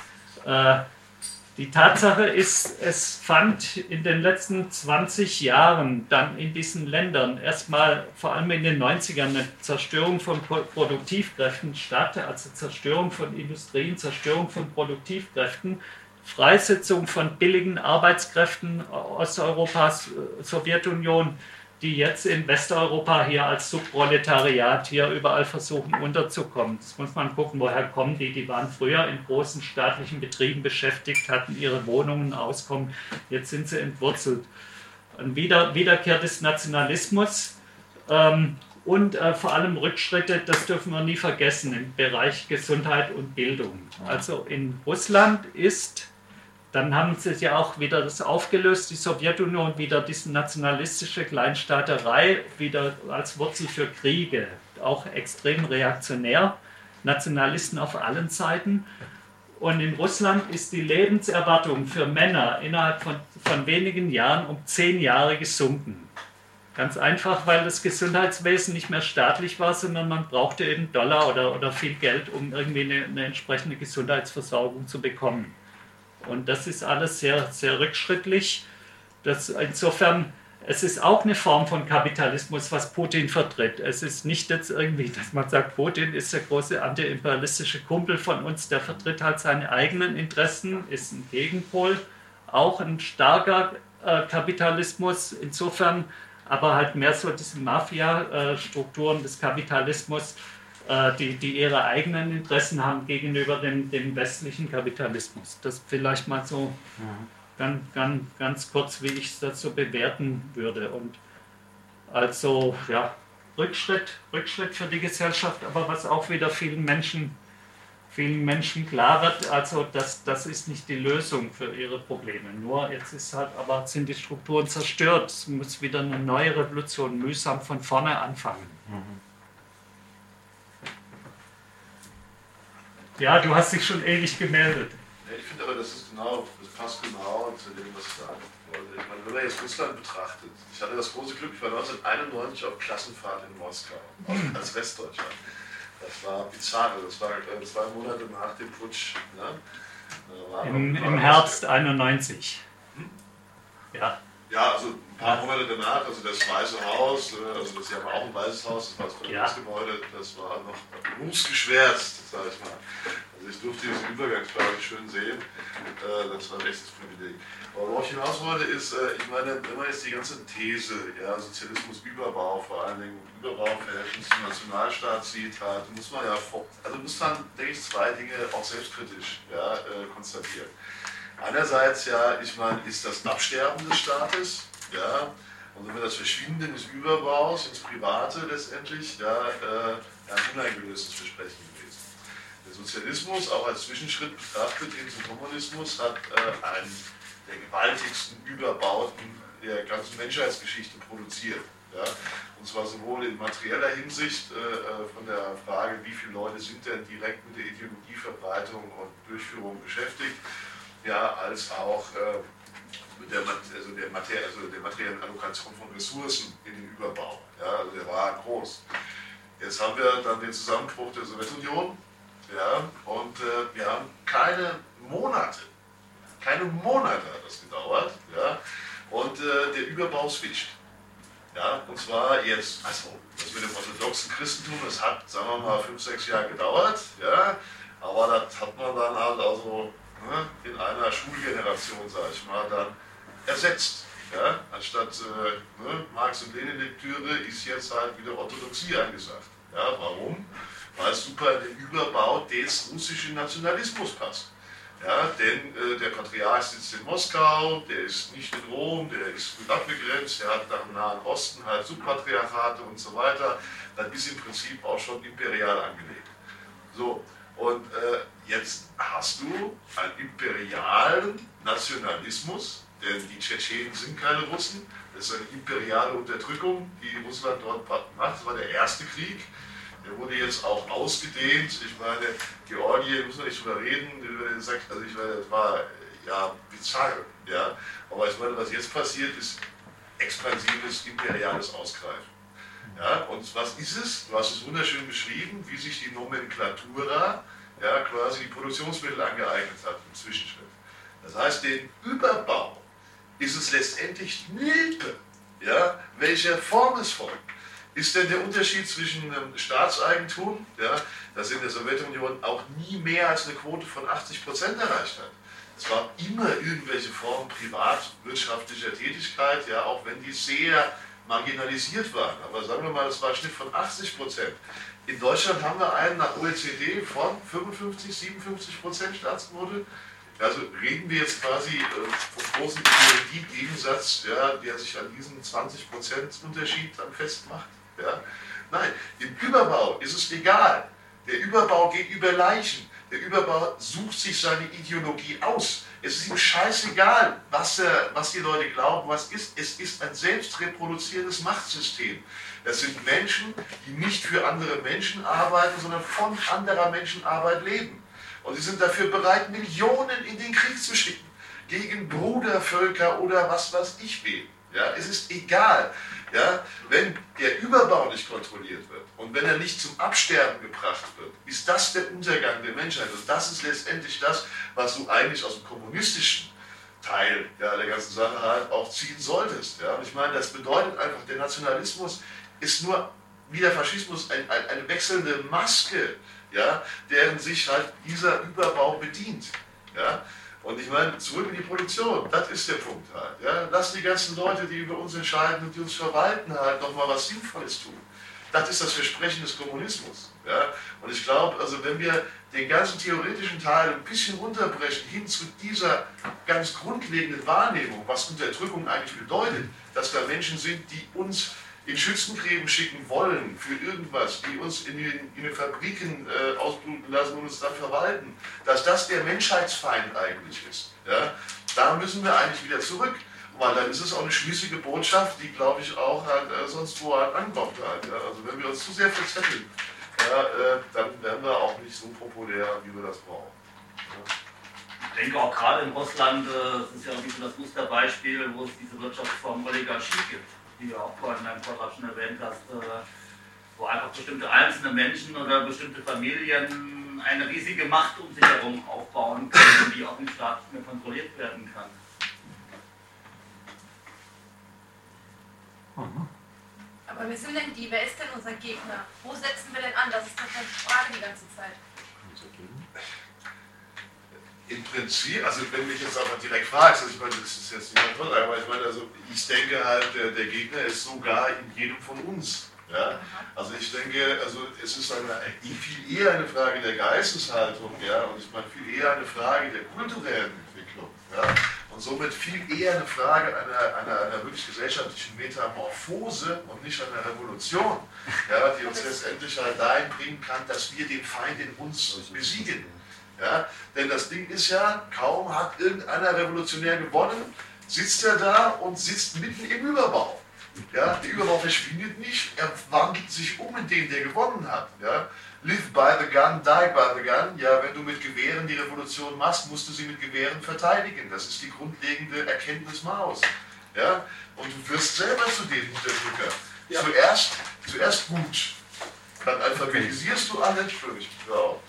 Die Tatsache ist, es fand in den letzten zwanzig Jahren dann in diesen Ländern erstmal, vor allem in den neunzigern, eine Zerstörung von Produktivkräften statt, also Zerstörung von Industrien, Zerstörung von Produktivkräften, Freisetzung von billigen Arbeitskräften Osteuropas, Sowjetunion, die jetzt in Westeuropa hier als Subproletariat hier überall versuchen unterzukommen. Das muss man gucken, woher kommen die. Die waren früher in großen staatlichen Betrieben beschäftigt, hatten ihre Wohnungen, Auskommen. Jetzt sind sie entwurzelt. Ein Wieder Wiederkehr des Nationalismus ähm, und äh, vor allem Rückschritte, das dürfen wir nie vergessen, im Bereich Gesundheit und Bildung. Also in Russland ist... Dann haben sie ja auch wieder das aufgelöst, die Sowjetunion, wieder diese nationalistische Kleinstaaterei, wieder als Wurzel für Kriege, auch extrem reaktionär, Nationalisten auf allen Seiten. Und in Russland ist die Lebenserwartung für Männer innerhalb von, von wenigen Jahren um zehn Jahre gesunken. Ganz einfach, weil das Gesundheitswesen nicht mehr staatlich war, sondern man brauchte eben Dollar oder, oder viel Geld, um irgendwie eine, eine entsprechende Gesundheitsversorgung zu bekommen. Und das ist alles sehr, sehr rückschrittlich. Das, insofern, es ist auch eine Form von Kapitalismus, was Putin vertritt. Es ist nicht jetzt irgendwie, dass man sagt, Putin ist der große antiimperialistische Kumpel von uns, der vertritt halt seine eigenen Interessen, ist ein Gegenpol, auch ein starker äh, Kapitalismus. Insofern aber halt mehr so diese Mafia-Strukturen des Kapitalismus, Die, die ihre eigenen Interessen haben gegenüber dem, dem westlichen Kapitalismus. Das vielleicht mal so mhm. ganz, ganz, ganz kurz, wie ich das so bewerten würde. Und also, ja, Rückschritt, Rückschritt für die Gesellschaft, aber was auch wieder vielen Menschen, vielen Menschen klar wird, also das, das ist nicht die Lösung für ihre Probleme. Nur jetzt ist halt, aber sind die Strukturen zerstört. Es muss wieder eine neue Revolution mühsam von vorne anfangen. Mhm. Ja, du hast dich schon ewig gemeldet. Ja, ich finde aber, das ist genau, das passt genau zu dem, was ich sagen wollte. Ich meine, wenn man jetzt Russland betrachtet, ich hatte das große Glück, ich war neunzehnhunderteinundneunzig auf Klassenfahrt in Moskau, mhm. als Westdeutschland. Das war bizarr, das war äh, zwei Monate nach dem Putsch. Ne? Im, Im Herbst einundneunzig. Hm? Ja. Ja, also ein paar Monate danach, also das Weiße Haus, also das ist ja auch ein Weißes Haus, das war das Parlamentsgebäude, das war noch berufsgeschwärzt, sag ich mal. Also ich durfte diesen Übergangsbau schön sehen, das war ein echtes Privileg. Aber worauf ich hinaus wollte ist, ich meine, wenn man jetzt die ganze These, ja, Sozialismus-Überbau, vor allen Dingen Überbauverhältnis zum Nationalstaat sieht, halt, muss man ja, also muss man, denke ich, zwei Dinge auch selbstkritisch ja, konstatieren. Einerseits, ja, ich meine, ist das Absterben des Staates, ja, Und wenn wir das Verschwinden des Überbaus ins Private letztendlich, ja, äh, ein uneingelöstes Versprechen gewesen. Der Sozialismus, auch als Zwischenschritt betrachtet hin zum Kommunismus, hat äh, einen der gewaltigsten Überbauten der ganzen Menschheitsgeschichte produziert. Ja? Und zwar sowohl in materieller Hinsicht äh, von der Frage, wie viele Leute sind denn direkt mit der Ideologieverbreitung und Durchführung beschäftigt, ja, als auch äh, mit der, also der, Mater also der materiellen Allokation von Ressourcen in den Überbau. Ja? Also der war groß. Jetzt haben wir dann den Zusammenbruch der Sowjetunion, ja, und äh, wir haben keine Monate, keine Monate hat das gedauert, ja, und äh, der Überbau switcht. Ja, und zwar jetzt, also das mit dem orthodoxen Christentum, das hat, sagen wir mal, fünf, sechs Jahre gedauert, ja, aber das hat man dann halt also ne, in einer Schulgeneration, sage ich mal, dann ersetzt. Ja, anstatt äh, ne, Marx und Lenin-Lektüre ist jetzt halt wieder Orthodoxie angesagt. Ja, warum? Weil es super in den Überbau des russischen Nationalismus passt. Ja, denn äh, der Patriarch sitzt in Moskau, der ist nicht in Rom, der ist gut abgegrenzt, der hat nach dem Nahen Osten halt Subpatriarchate und so weiter. Das ist im Prinzip auch schon imperial angelegt. So, und äh, jetzt hast du einen imperialen Nationalismus, denn die Tschetschenen sind keine Russen, das ist eine imperiale Unterdrückung, die Russland dort macht. Das war der erste Krieg. Der wurde jetzt auch ausgedehnt. Ich meine, Georgien, muss man nicht drüber reden, über den sagt, also ich meine, das war ja bizarr. Ja? Aber ich meine, was jetzt passiert, ist expansives imperiales Ausgreifen. Ja? Und was ist es? Du hast es wunderschön beschrieben, wie sich die Nomenklatura ja, quasi die Produktionsmittel angeeignet hat im Zwischenschritt. Das heißt, den Überbau ist es letztendlich Nilpe, ja, welcher Form es folgt. Ist denn der Unterschied zwischen ähm, Staatseigentum, ja, das in der Sowjetunion auch nie mehr als eine Quote von achtzig Prozent erreicht hat? Es war immer irgendwelche Formen privatwirtschaftlicher Tätigkeit, ja, auch wenn die sehr marginalisiert waren. Aber sagen wir mal, das war ein Schnitt von achtzig Prozent. In Deutschland haben wir einen nach O E C D von fünfundfünfzig, siebenundfünfzig Prozent Staatsquote. Also reden wir jetzt quasi äh, vom großen Ideologie-Gegensatz, ja, der sich an diesen zwanzig Prozent Unterschied dann festmacht. Ja? Nein, im Überbau ist es egal. Der Überbau geht über Leichen. Der Überbau sucht sich seine Ideologie aus. Es ist ihm scheißegal, was, äh, was die Leute glauben, was ist. Es ist ein selbst reproduzierendes Machtsystem. Das sind Menschen, die nicht für andere Menschen arbeiten, sondern von anderer Menschenarbeit leben. Und sie sind dafür bereit, Millionen in den Krieg zu schicken. Gegen Brudervölker oder was weiß ich wen. Ja, es ist egal. Ja, wenn der Überbau nicht kontrolliert wird und wenn er nicht zum Absterben gebracht wird, ist das der Untergang der Menschheit. Und das ist letztendlich das, was du eigentlich aus dem kommunistischen Teil ja, der ganzen Sache halt auch ziehen solltest. Ja. Und ich meine, das bedeutet einfach, der Nationalismus ist nur, wie der Faschismus, ein, ein, eine wechselnde Maske, ja, deren sich halt dieser Überbau bedient. Ja. Und ich meine, zurück in die Produktion, das ist der Punkt halt. Ja. Lass die ganzen Leute, die über uns entscheiden und die uns verwalten, halt nochmal was Sinnvolles tun. Das ist das Versprechen des Kommunismus. Ja. Und ich glaube, also wenn wir den ganzen theoretischen Teil ein bisschen runterbrechen, hin zu dieser ganz grundlegenden Wahrnehmung, was Unterdrückung eigentlich bedeutet, dass da Menschen sind, die uns in Schützengräben schicken wollen für irgendwas, die uns in den, in den Fabriken äh, ausbluten lassen und uns dann verwalten, dass das der Menschheitsfeind eigentlich ist. Ja? Da müssen wir eigentlich wieder zurück, weil dann ist es auch eine schlüssige Botschaft, die, glaube ich, auch halt, äh, sonst wo halt ankommt. Halt, ja? Also wenn wir uns zu sehr verzetteln, ja, äh, dann werden wir auch nicht so populär, wie wir das brauchen. Ja? Ich denke auch gerade in Russland, äh, das ist ja irgendwie so das Musterbeispiel, wo es diese Wirtschaftsform Oligarchie gibt, die du auch vorhin in deinem Vortrag schon erwähnt hast, wo einfach bestimmte einzelne Menschen oder bestimmte Familien eine riesige Macht um sich herum aufbauen können, die auch im Staat nicht mehr kontrolliert werden kann. Aber wer sind denn die? Wer ist denn unser Gegner? Wo setzen wir denn an? Das ist doch eine Frage die ganze Zeit. Im Prinzip, also wenn mich jetzt einfach direkt fragst, also ich meine, das ist jetzt nicht toll, aber ich meine, also ich denke halt, der, der Gegner ist sogar in jedem von uns. Ja? Also ich denke, also es ist eine, viel eher eine Frage der Geisteshaltung, ja, und ich meine viel eher eine Frage der kulturellen Entwicklung. Ja? und somit viel eher eine Frage einer, einer, einer wirklich gesellschaftlichen Metamorphose und nicht einer Revolution, ja, die uns letztendlich halt dahin bringen kann, dass wir den Feind in uns besiegen. Ja? Denn das Ding ist ja, kaum hat irgendeiner revolutionär gewonnen, sitzt er da und sitzt mitten im Überbau. Ja? Der Überbau verschwindet nicht, er wandelt sich um in den, der gewonnen hat. Ja? Live by the gun, die by the gun. Ja, wenn du mit Gewehren die Revolution machst, musst du sie mit Gewehren verteidigen. Das ist die grundlegende Erkenntnis Maos. Ja? Und du wirst selber zu dem Unterdrücker. Ja. Zuerst, zuerst gut, dann alphabetisierst du alle. Entschuldigung, ich höre auf.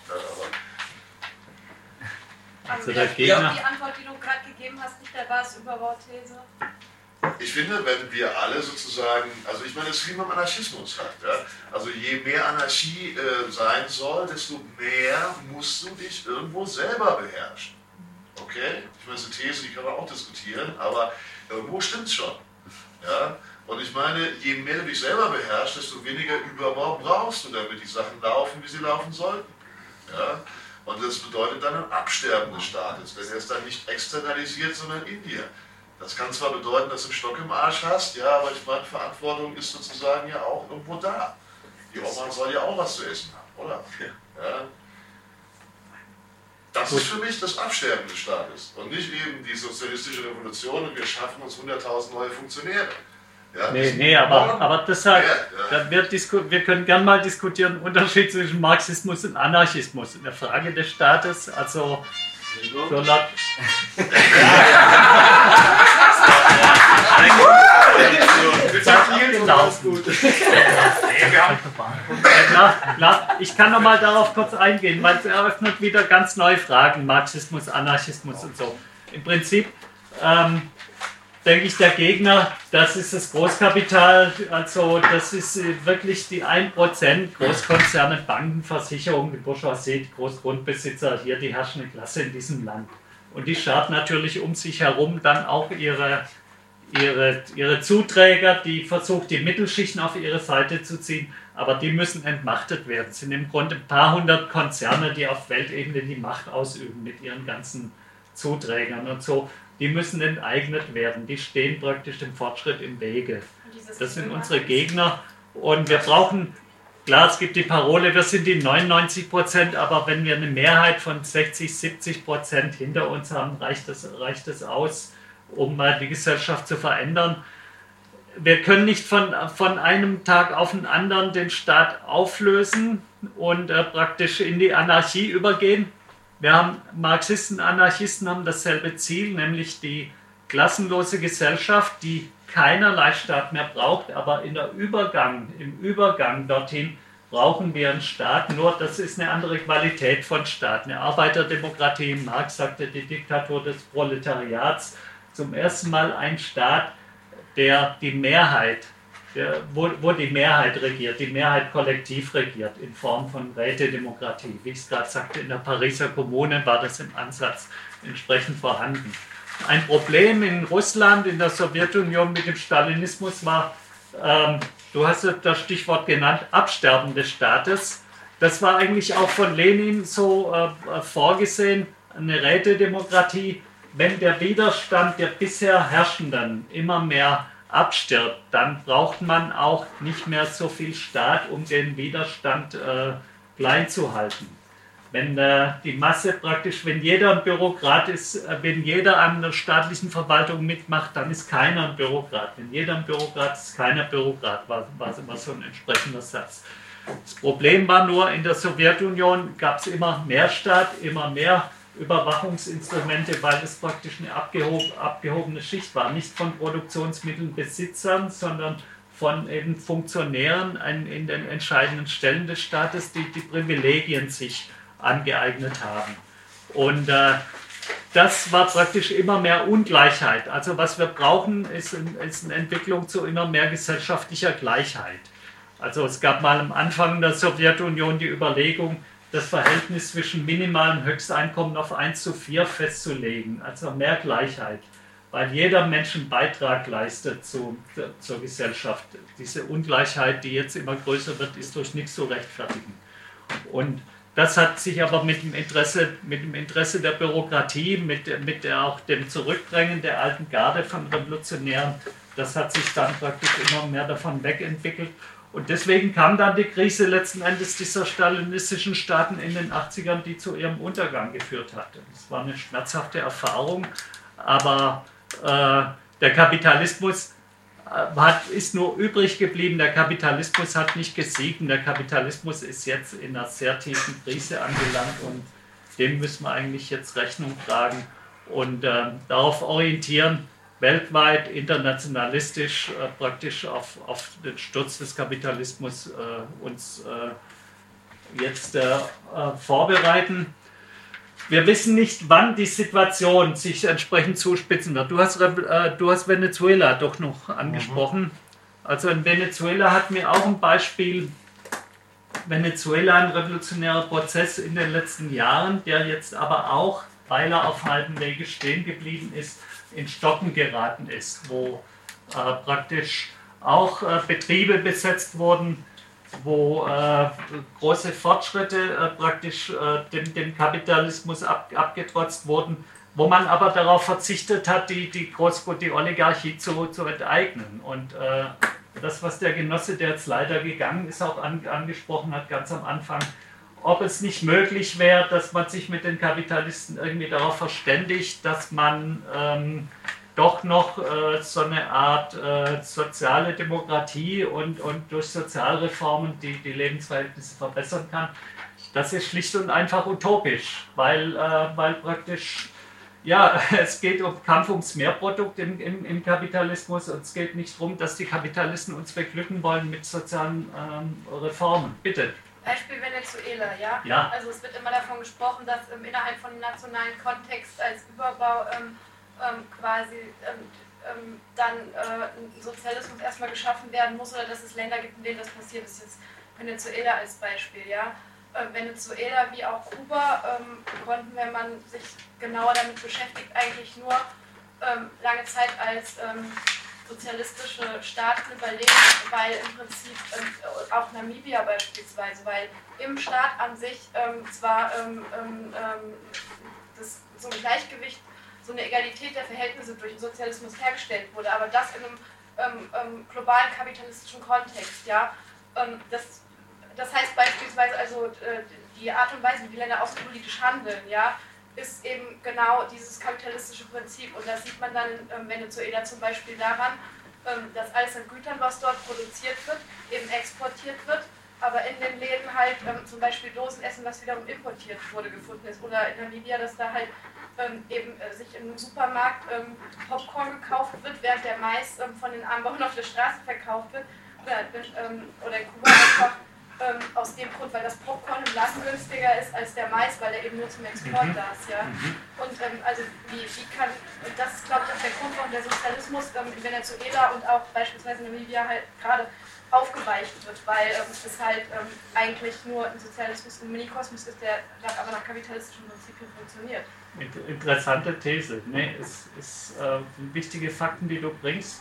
Also der Gegner. Die Antwort, die du gerade gegeben hast, nicht der Bas-Überbauthese. Ich finde, wenn wir alle sozusagen, also ich meine, das ist wie man Anarchismus hat. Ja? Also je mehr Anarchie äh, sein soll, desto mehr musst du dich irgendwo selber beherrschen. Okay? Ich meine, das ist eine These, die kann man auch diskutieren, aber irgendwo stimmt es schon. Ja? Und ich meine, je mehr du dich selber beherrschst, desto weniger Überbau brauchst du, damit die Sachen laufen, wie sie laufen sollten. Ja? Und das bedeutet dann ein Absterben des Staates, denn er ist dann nicht externalisiert, sondern in dir. Das kann zwar bedeuten, dass du einen Stock im Arsch hast, ja, aber ich meine, Verantwortung ist sozusagen ja auch irgendwo da. Die Oma soll ja auch was zu essen haben, oder? Ja. Das ist für mich das Absterben des Staates und nicht eben die sozialistische Revolution und wir schaffen uns hunderttausend neue Funktionäre. Ja, nee, nee, aber, aber deshalb, ja, ja. Wir, wir können gern mal diskutieren, Unterschied zwischen Marxismus und Anarchismus. In der Frage des Staates, also so laut. Klar, klar. Ich kann noch mal darauf kurz eingehen, weil es eröffnet wieder ganz neue Fragen, Marxismus, Anarchismus und so. Im Prinzip ähm, denke ich, der Gegner, das ist das Großkapital, also das ist wirklich die ein Prozent Großkonzerne, Banken, Versicherungen, die Bourgeoisie, die Großgrundbesitzer, hier die herrschende Klasse in diesem Land. Und die schart natürlich um sich herum dann auch ihre, ihre, ihre Zuträger, die versucht, die Mittelschichten auf ihre Seite zu ziehen, aber die müssen entmachtet werden. Es sind im Grunde ein paar hundert Konzerne, die auf Weltebene die Macht ausüben mit ihren ganzen Zuträgern und so. Die müssen enteignet werden, die stehen praktisch dem Fortschritt im Wege. Das sind unsere Gegner und wir brauchen, klar, es gibt die Parole, wir sind die neunundneunzig Prozent, aber wenn wir eine Mehrheit von sechzig, siebzig Prozent hinter uns haben, reicht das, reicht das aus, um die Gesellschaft zu verändern. Wir können nicht von, von einem Tag auf den anderen den Staat auflösen und äh, praktisch in die Anarchie übergehen. Wir haben Marxisten, Anarchisten haben dasselbe Ziel, nämlich die klassenlose Gesellschaft, die keinerlei Staat mehr braucht, aber in der Übergang, im Übergang dorthin brauchen wir einen Staat, nur das ist eine andere Qualität von Staat. Eine Arbeiterdemokratie, Marx sagte, die Diktatur des Proletariats, zum ersten Mal ein Staat, der die Mehrheit, der, wo, wo die Mehrheit regiert, die Mehrheit kollektiv regiert, in Form von Rätedemokratie. Wie ich es gerade sagte, in der Pariser Kommune war das im Ansatz entsprechend vorhanden. Ein Problem in Russland, in der Sowjetunion mit dem Stalinismus war, ähm, du hast das Stichwort genannt, Absterben des Staates. Das war eigentlich auch von Lenin so äh, vorgesehen, eine Rätedemokratie. Wenn der Widerstand der bisher Herrschenden immer mehr abstirbt, dann braucht man auch nicht mehr so viel Staat, um den Widerstand äh, klein zu halten. Wenn äh, die Masse praktisch, wenn jeder ein Bürokrat ist, äh, wenn jeder an der staatlichen Verwaltung mitmacht, dann ist keiner ein Bürokrat. Wenn jeder ein Bürokrat ist, keiner Bürokrat, war, war immer so ein entsprechender Satz. Das Problem war nur, in der Sowjetunion gab es immer mehr Staat, immer mehr Überwachungsinstrumente, weil es praktisch eine abgehob, abgehobene Schicht war. Nicht von Produktionsmittelbesitzern, sondern von eben Funktionären in den entscheidenden Stellen des Staates, die die Privilegien sich angeeignet haben. Und äh, das war praktisch immer mehr Ungleichheit. Also was wir brauchen, ist, ein, ist eine Entwicklung zu immer mehr gesellschaftlicher Gleichheit. Also es gab mal am Anfang der Sowjetunion die Überlegung, das Verhältnis zwischen minimalen Höchsteinkommen auf eins zu vier festzulegen, also mehr Gleichheit, weil jeder Mensch einen Beitrag leistet zu, zur Gesellschaft. Diese Ungleichheit, die jetzt immer größer wird, ist durch nichts zu rechtfertigen. Und Das hat sich aber mit dem Interesse, mit dem Interesse der Bürokratie, mit, mit der, auch dem Zurückdrängen der alten Garde von Revolutionären, das hat sich dann praktisch immer mehr davon wegentwickelt. Und deswegen kam dann die Krise letzten Endes dieser stalinistischen Staaten in den achtzigern, die zu ihrem Untergang geführt hat. Das war eine schmerzhafte Erfahrung, aber äh, der Kapitalismus hat, ist nur übrig geblieben, der Kapitalismus hat nicht gesiegt und der Kapitalismus ist jetzt in einer sehr tiefen Krise angelangt und dem müssen wir eigentlich jetzt Rechnung tragen und äh, darauf orientieren, weltweit, internationalistisch äh, praktisch auf, auf den Sturz des Kapitalismus äh, uns äh, jetzt äh, äh, vorbereiten. Wir wissen nicht, wann die Situation sich entsprechend zuspitzen wird. Du hast, äh, du hast Venezuela doch noch angesprochen. Mhm. Also in Venezuela hatten wir auch ein Beispiel. Venezuela, ein revolutionärer Prozess in den letzten Jahren, der jetzt aber auch, weil er auf halbem Wege stehen geblieben ist, in Stocken geraten ist, wo äh, praktisch auch äh, Betriebe besetzt wurden, wo äh, große Fortschritte äh, praktisch äh, dem, dem Kapitalismus ab, abgetrotzt wurden, wo man aber darauf verzichtet hat, die, die, Groß die Oligarchie zu, zu enteignen. Und äh, das, was der Genosse, der jetzt leider gegangen ist, auch an, angesprochen hat, ganz am Anfang, ob es nicht möglich wäre, dass man sich mit den Kapitalisten irgendwie darauf verständigt, dass man ähm, doch noch äh, so eine Art äh, soziale Demokratie und, und durch Sozialreformen die, die Lebensverhältnisse verbessern kann. Das ist schlicht und einfach utopisch, weil, äh, weil praktisch, ja, es geht um Kampf ums Mehrprodukt im, im, im Kapitalismus und es geht nicht darum, dass die Kapitalisten uns beglücken wollen mit sozialen ähm, Reformen. Bitte. Beispiel Venezuela, ja? Ja. Also es wird immer davon gesprochen, dass ähm, innerhalb von nationalen Kontext als Überbau ähm, ähm, quasi ähm, ähm, dann äh, ein Sozialismus erstmal geschaffen werden muss oder dass es Länder gibt, in denen das passiert ist. Jetzt Venezuela als Beispiel, ja? Äh, Venezuela wie auch Kuba ähm, konnten, wenn man sich genauer damit beschäftigt, eigentlich nur ähm, lange Zeit als ähm, sozialistische Staaten überleben, weil im Prinzip ähm, auch Namibia beispielsweise, weil im Staat an sich ähm, zwar ähm, ähm, das, so ein Gleichgewicht, so eine Egalität der Verhältnisse durch den Sozialismus hergestellt wurde, aber das in einem ähm, ähm, globalen kapitalistischen Kontext, ja, ähm, das, das heißt beispielsweise also äh, die Art und Weise, wie die Länder außenpolitisch handeln, ja, ist eben genau dieses kapitalistische Prinzip. Und das sieht man dann in ähm, Venezuela zum Beispiel daran, ähm, dass alles an Gütern, was dort produziert wird, eben exportiert wird, aber in den Läden halt ähm, zum Beispiel Dosenessen, was wiederum importiert wurde, gefunden ist. Oder in Namibia, dass da halt ähm, eben äh, sich im Supermarkt ähm, Popcorn gekauft wird, während der Mais ähm, von den Armbauern auf der Straße verkauft wird. Oder, ähm, oder in Kuba einfach Ähm, aus dem Grund, weil das Popcorn im Laden günstiger ist als der Mais, weil der eben nur zum Export mhm. da ist. Ja? Mhm. Und ähm, also wie, wie kann, und das ist glaube ich auch der Grund, warum der Sozialismus ähm, in Venezuela und auch beispielsweise in Namibia halt gerade aufgeweicht wird, weil ähm, es halt ähm, eigentlich nur ein Sozialismus, ein Minikosmos ist, der aber nach kapitalistischen Prinzipien funktioniert. Interessante These. Nee, es ist äh, wichtige Fakten, die du bringst.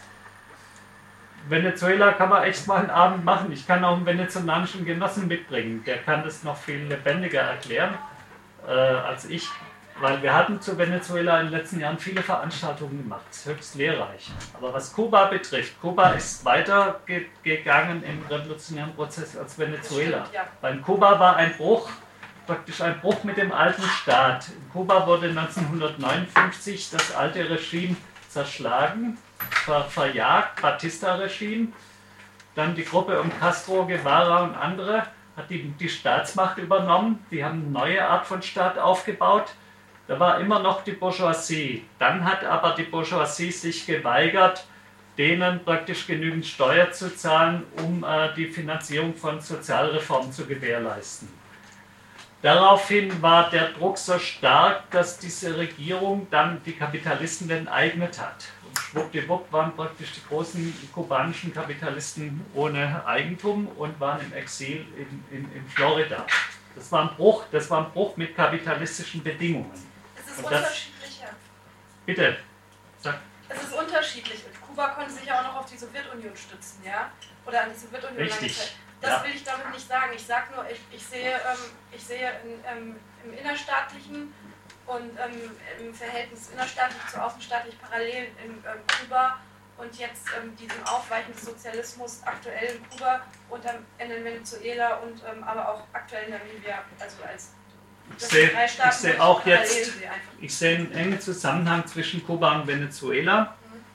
Venezuela kann man echt mal einen Abend machen. Ich kann auch einen venezolanischen Genossen mitbringen. Der kann das noch viel lebendiger erklären äh, als ich. Weil wir hatten zu Venezuela in den letzten Jahren viele Veranstaltungen gemacht. Das ist höchst lehrreich. Aber was Kuba betrifft, Kuba ist weiter ge gegangen im revolutionären Prozess als Venezuela. Stimmt, ja. Weil in Kuba war ein Bruch, praktisch ein Bruch mit dem alten Staat. In Kuba wurde neunzehnhundertneunundfünfzig das alte Regime zerschlagen, ver verjagt, Batista-Regime, dann die Gruppe um Castro, Guevara und andere hat die, die Staatsmacht übernommen, die haben eine neue Art von Staat aufgebaut, da war immer noch die Bourgeoisie, dann hat aber die Bourgeoisie sich geweigert, denen praktisch genügend Steuer zu zahlen, um äh, die Finanzierung von Sozialreformen zu gewährleisten. Daraufhin war der Druck so stark, dass diese Regierung dann die Kapitalisten enteignet hat. Und schwuppdiwupp waren praktisch die großen kubanischen Kapitalisten ohne Eigentum und waren im Exil in, in, in Florida. Das war ein Bruch, das war ein Bruch mit kapitalistischen Bedingungen. Es ist und das, unterschiedlich, ja. Bitte, sag. Es ist unterschiedlich. Kuba konnte sich ja auch noch auf die Sowjetunion stützen, ja? Oder an die Sowjetunion. Richtig. Das ja. will ich damit nicht sagen. Ich sage nur, ich, ich sehe, ähm, ich sehe in, ähm, im innerstaatlichen und ähm, im Verhältnis innerstaatlich zu außenstaatlich parallel in ähm, Kuba und jetzt ähm, diesem Aufweichen des Sozialismus aktuell in Kuba und dann in Venezuela und ähm, aber auch aktuell in Namibia, also als Ich sehe, ich sehe auch jetzt, sehe ich sehe einen engen Zusammenhang zwischen Kuba und Venezuela.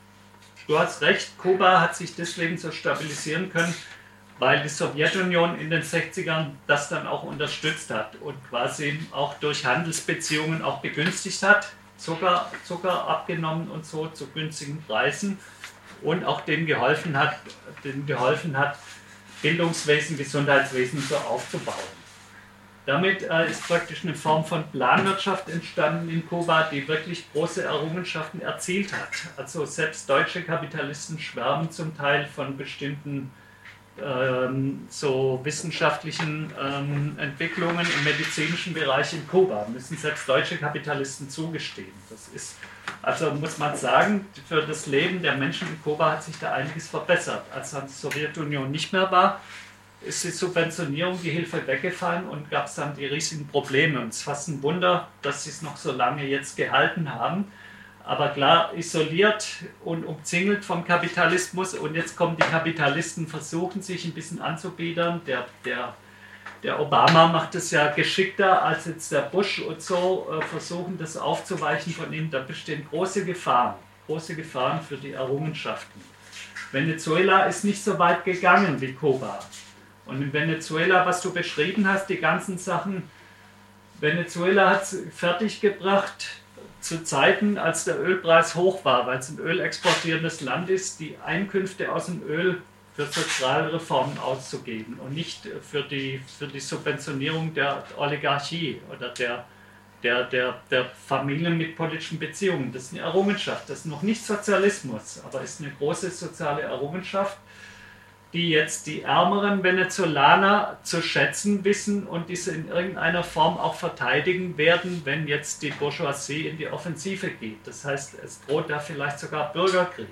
Du hast recht, Kuba hat sich deswegen so stabilisieren können, weil die Sowjetunion in den sechzigern das dann auch unterstützt hat und quasi auch durch Handelsbeziehungen auch begünstigt hat, Zucker, Zucker abgenommen und so zu günstigen Preisen und auch denen geholfen hat, denen geholfen hat, Bildungswesen, Gesundheitswesen so aufzubauen. Damit äh, ist praktisch eine Form von Planwirtschaft entstanden in Kuba, die wirklich große Errungenschaften erzielt hat. Also selbst deutsche Kapitalisten schwärmen zum Teil von bestimmten ähm, so wissenschaftlichen ähm, Entwicklungen im medizinischen Bereich in Kuba. Müssen selbst deutsche Kapitalisten zugestehen. Das ist, also muss man sagen, für das Leben der Menschen in Kuba hat sich da einiges verbessert. Als dann die Sowjetunion nicht mehr war, ist die Subventionierung, die Hilfe weggefallen und gab es dann die riesigen Probleme. Und es ist fast ein Wunder, dass sie es noch so lange jetzt gehalten haben. Aber klar, isoliert und umzingelt vom Kapitalismus. Und jetzt kommen die Kapitalisten, versuchen sich ein bisschen anzubiedern. Der, der, der Obama macht es ja geschickter als jetzt der Bush und so, äh, versuchen das aufzuweichen von ihm. Da bestehen große Gefahren, große Gefahren für die Errungenschaften. Venezuela ist nicht so weit gegangen wie Kuba. Und in Venezuela, was du beschrieben hast, die ganzen Sachen, Venezuela hat es fertiggebracht zu Zeiten, als der Ölpreis hoch war, weil es ein ölexportierendes Land ist, die Einkünfte aus dem Öl für Sozialreformen auszugeben und nicht für die, für die Subventionierung der Oligarchie oder der, der, der, der Familien mit politischen Beziehungen. Das ist eine Errungenschaft, das ist noch nicht Sozialismus, aber ist eine große soziale Errungenschaft, die jetzt die ärmeren Venezolaner zu schätzen wissen und diese in irgendeiner Form auch verteidigen werden, wenn jetzt die Bourgeoisie in die Offensive geht. Das heißt, es droht da vielleicht sogar Bürgerkrieg.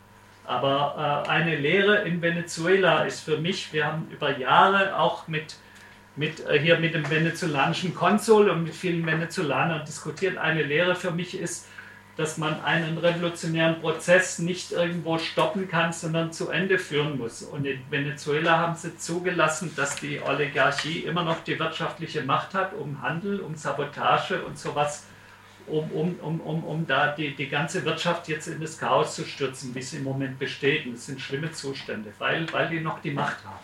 Aber äh, eine Lehre in Venezuela ist für mich, wir haben über Jahre auch mit, mit, äh, hier mit dem venezolanischen Konsul und mit vielen Venezolanern diskutiert, eine Lehre für mich ist, dass man einen revolutionären Prozess nicht irgendwo stoppen kann, sondern zu Ende führen muss. Und in Venezuela haben sie zugelassen, dass die Oligarchie immer noch die wirtschaftliche Macht hat, um Handel, um Sabotage und sowas, um, um, um, um, um da die, die ganze Wirtschaft jetzt in das Chaos zu stürzen, wie sie im Moment besteht. Und das sind schlimme Zustände, weil, weil die noch die Macht haben.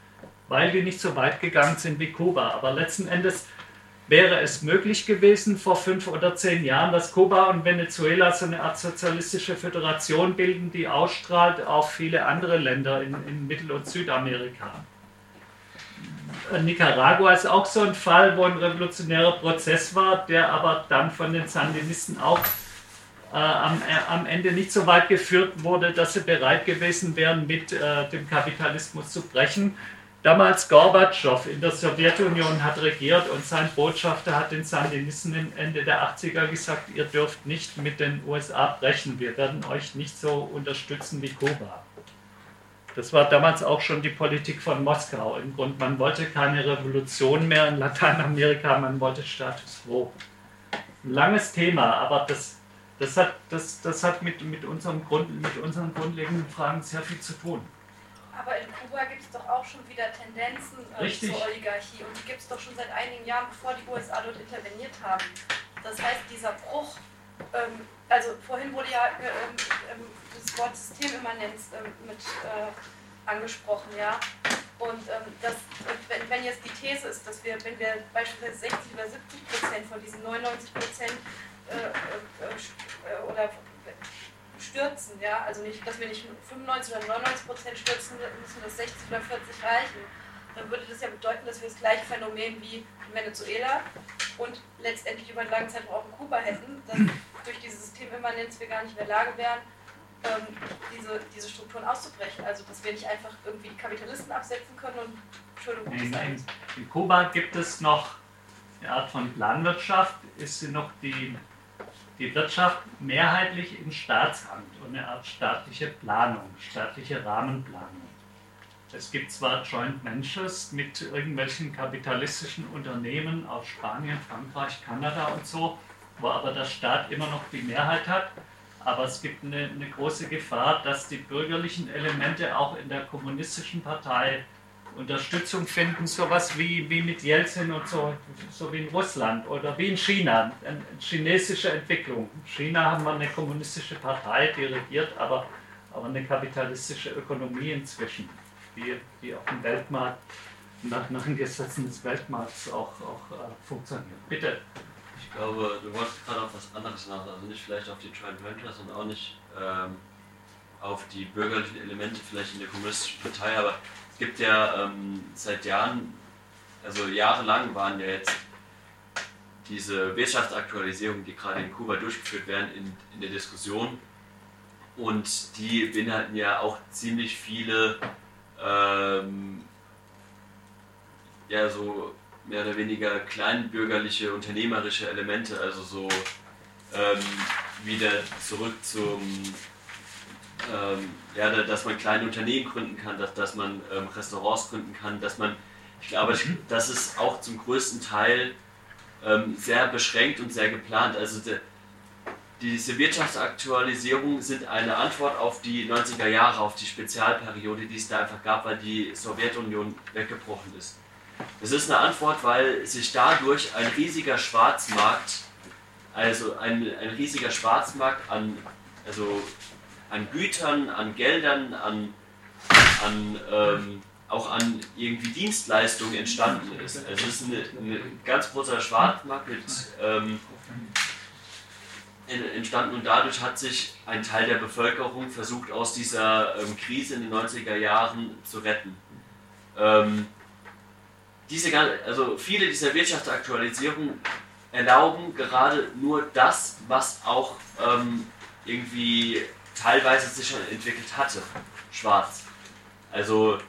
Weil die nicht so weit gegangen sind wie Kuba. Aber letzten Endes wäre es möglich gewesen, vor fünf oder zehn Jahren, dass Kuba und Venezuela so eine Art sozialistische Föderation bilden, die ausstrahlt auf viele andere Länder in, in Mittel- und Südamerika. Nicaragua ist auch so ein Fall, wo ein revolutionärer Prozess war, der aber dann von den Sandinisten auch äh, am, äh, am Ende nicht so weit geführt wurde, dass sie bereit gewesen wären, mit äh, dem Kapitalismus zu brechen. Damals Gorbatschow in der Sowjetunion hat regiert und sein Botschafter hat den Sandinisten Ende der achtziger gesagt, ihr dürft nicht mit den U S A brechen, wir werden euch nicht so unterstützen wie Kuba. Das war damals auch schon die Politik von Moskau. Im Grunde, man wollte keine Revolution mehr in Lateinamerika, man wollte Status quo. Ein langes Thema, aber das, das hat, das, das hat mit, mit, unserem Grund, mit unseren grundlegenden Fragen sehr viel zu tun. Aber in Kuba gibt es doch auch schon wieder Tendenzen äh, zur Oligarchie und die gibt es doch schon seit einigen Jahren, bevor die U S A dort interveniert haben. Das heißt, dieser Bruch, ähm, also vorhin wurde ja ähm, ähm, das Wort Systemimmanenz ähm, mit äh, angesprochen, ja. Und ähm, das, wenn, wenn jetzt die These ist, dass wir, wenn wir beispielsweise sechzig oder siebzig Prozent von diesen neunundneunzig Prozent äh, äh, oder stürzen, ja, also nicht, dass wir nicht fünfundneunzig oder neunundneunzig Prozent stürzen müssen, dass sechzig oder vierzig reichen, dann würde das ja bedeuten, dass wir das gleiche Phänomen wie in Venezuela und letztendlich über einen langen Zeitraum auch in Kuba hätten, dass durch diese Systemimmanenz wir gar nicht in der Lage wären, ähm, diese, diese Strukturen auszubrechen, also dass wir nicht einfach irgendwie die Kapitalisten absetzen können und Entschuldigung. In, in, in Kuba gibt es noch eine Art von Planwirtschaft, ist sie noch die die Wirtschaft mehrheitlich in Staatshand und eine Art staatliche Planung, staatliche Rahmenplanung. Es gibt zwar Joint Ventures mit irgendwelchen kapitalistischen Unternehmen aus Spanien, Frankreich, Kanada und so, wo aber der Staat immer noch die Mehrheit hat. Aber es gibt eine, eine große Gefahr, dass die bürgerlichen Elemente auch in der kommunistischen Partei Unterstützung finden, sowas wie, wie mit Jelzin und so, so wie in Russland oder wie in China, eine chinesische Entwicklung. In China haben wir eine kommunistische Partei, die regiert, aber, aber eine kapitalistische Ökonomie inzwischen, die, die auf dem Weltmarkt, nach, nach den Gesetzen des Weltmarkts auch, auch äh, funktioniert. Bitte. Ich glaube, du wolltest gerade auf was anderes nach, also nicht vielleicht auf die Joint Ventures und auch nicht ähm, auf die bürgerlichen Elemente vielleicht in der kommunistischen Partei, aber es gibt ja ähm, seit Jahren, also jahrelang waren ja jetzt diese Wirtschaftsaktualisierungen, die gerade in Kuba durchgeführt werden, in, in der Diskussion, und die beinhalten ja auch ziemlich viele ähm, ja so mehr oder weniger kleinbürgerliche, unternehmerische Elemente, also so ähm, wieder zurück zum, ähm, ja, dass man kleine Unternehmen gründen kann, dass, dass man ähm, Restaurants gründen kann, dass man, ich glaube, das ist auch zum größten Teil ähm, sehr beschränkt und sehr geplant. Also de, diese Wirtschaftsaktualisierungen sind eine Antwort auf die neunziger Jahre, auf die Spezialperiode, die es da einfach gab, weil die Sowjetunion weggebrochen ist. Das ist eine Antwort, weil sich dadurch ein riesiger Schwarzmarkt, also ein, ein riesiger Schwarzmarkt an, also an Gütern, an Geldern, an, an ähm, auch an irgendwie Dienstleistungen entstanden ist. Also es ist ein ganz großer Schwarzmarkt mit, ähm, entstanden, und dadurch hat sich ein Teil der Bevölkerung versucht, aus dieser ähm, Krise in den neunziger Jahren zu retten. Ähm, Diese, also viele dieser Wirtschaftsaktualisierungen erlauben gerade nur das, was auch ähm, irgendwie teilweise sich schon entwickelt hatte, schwarz. Also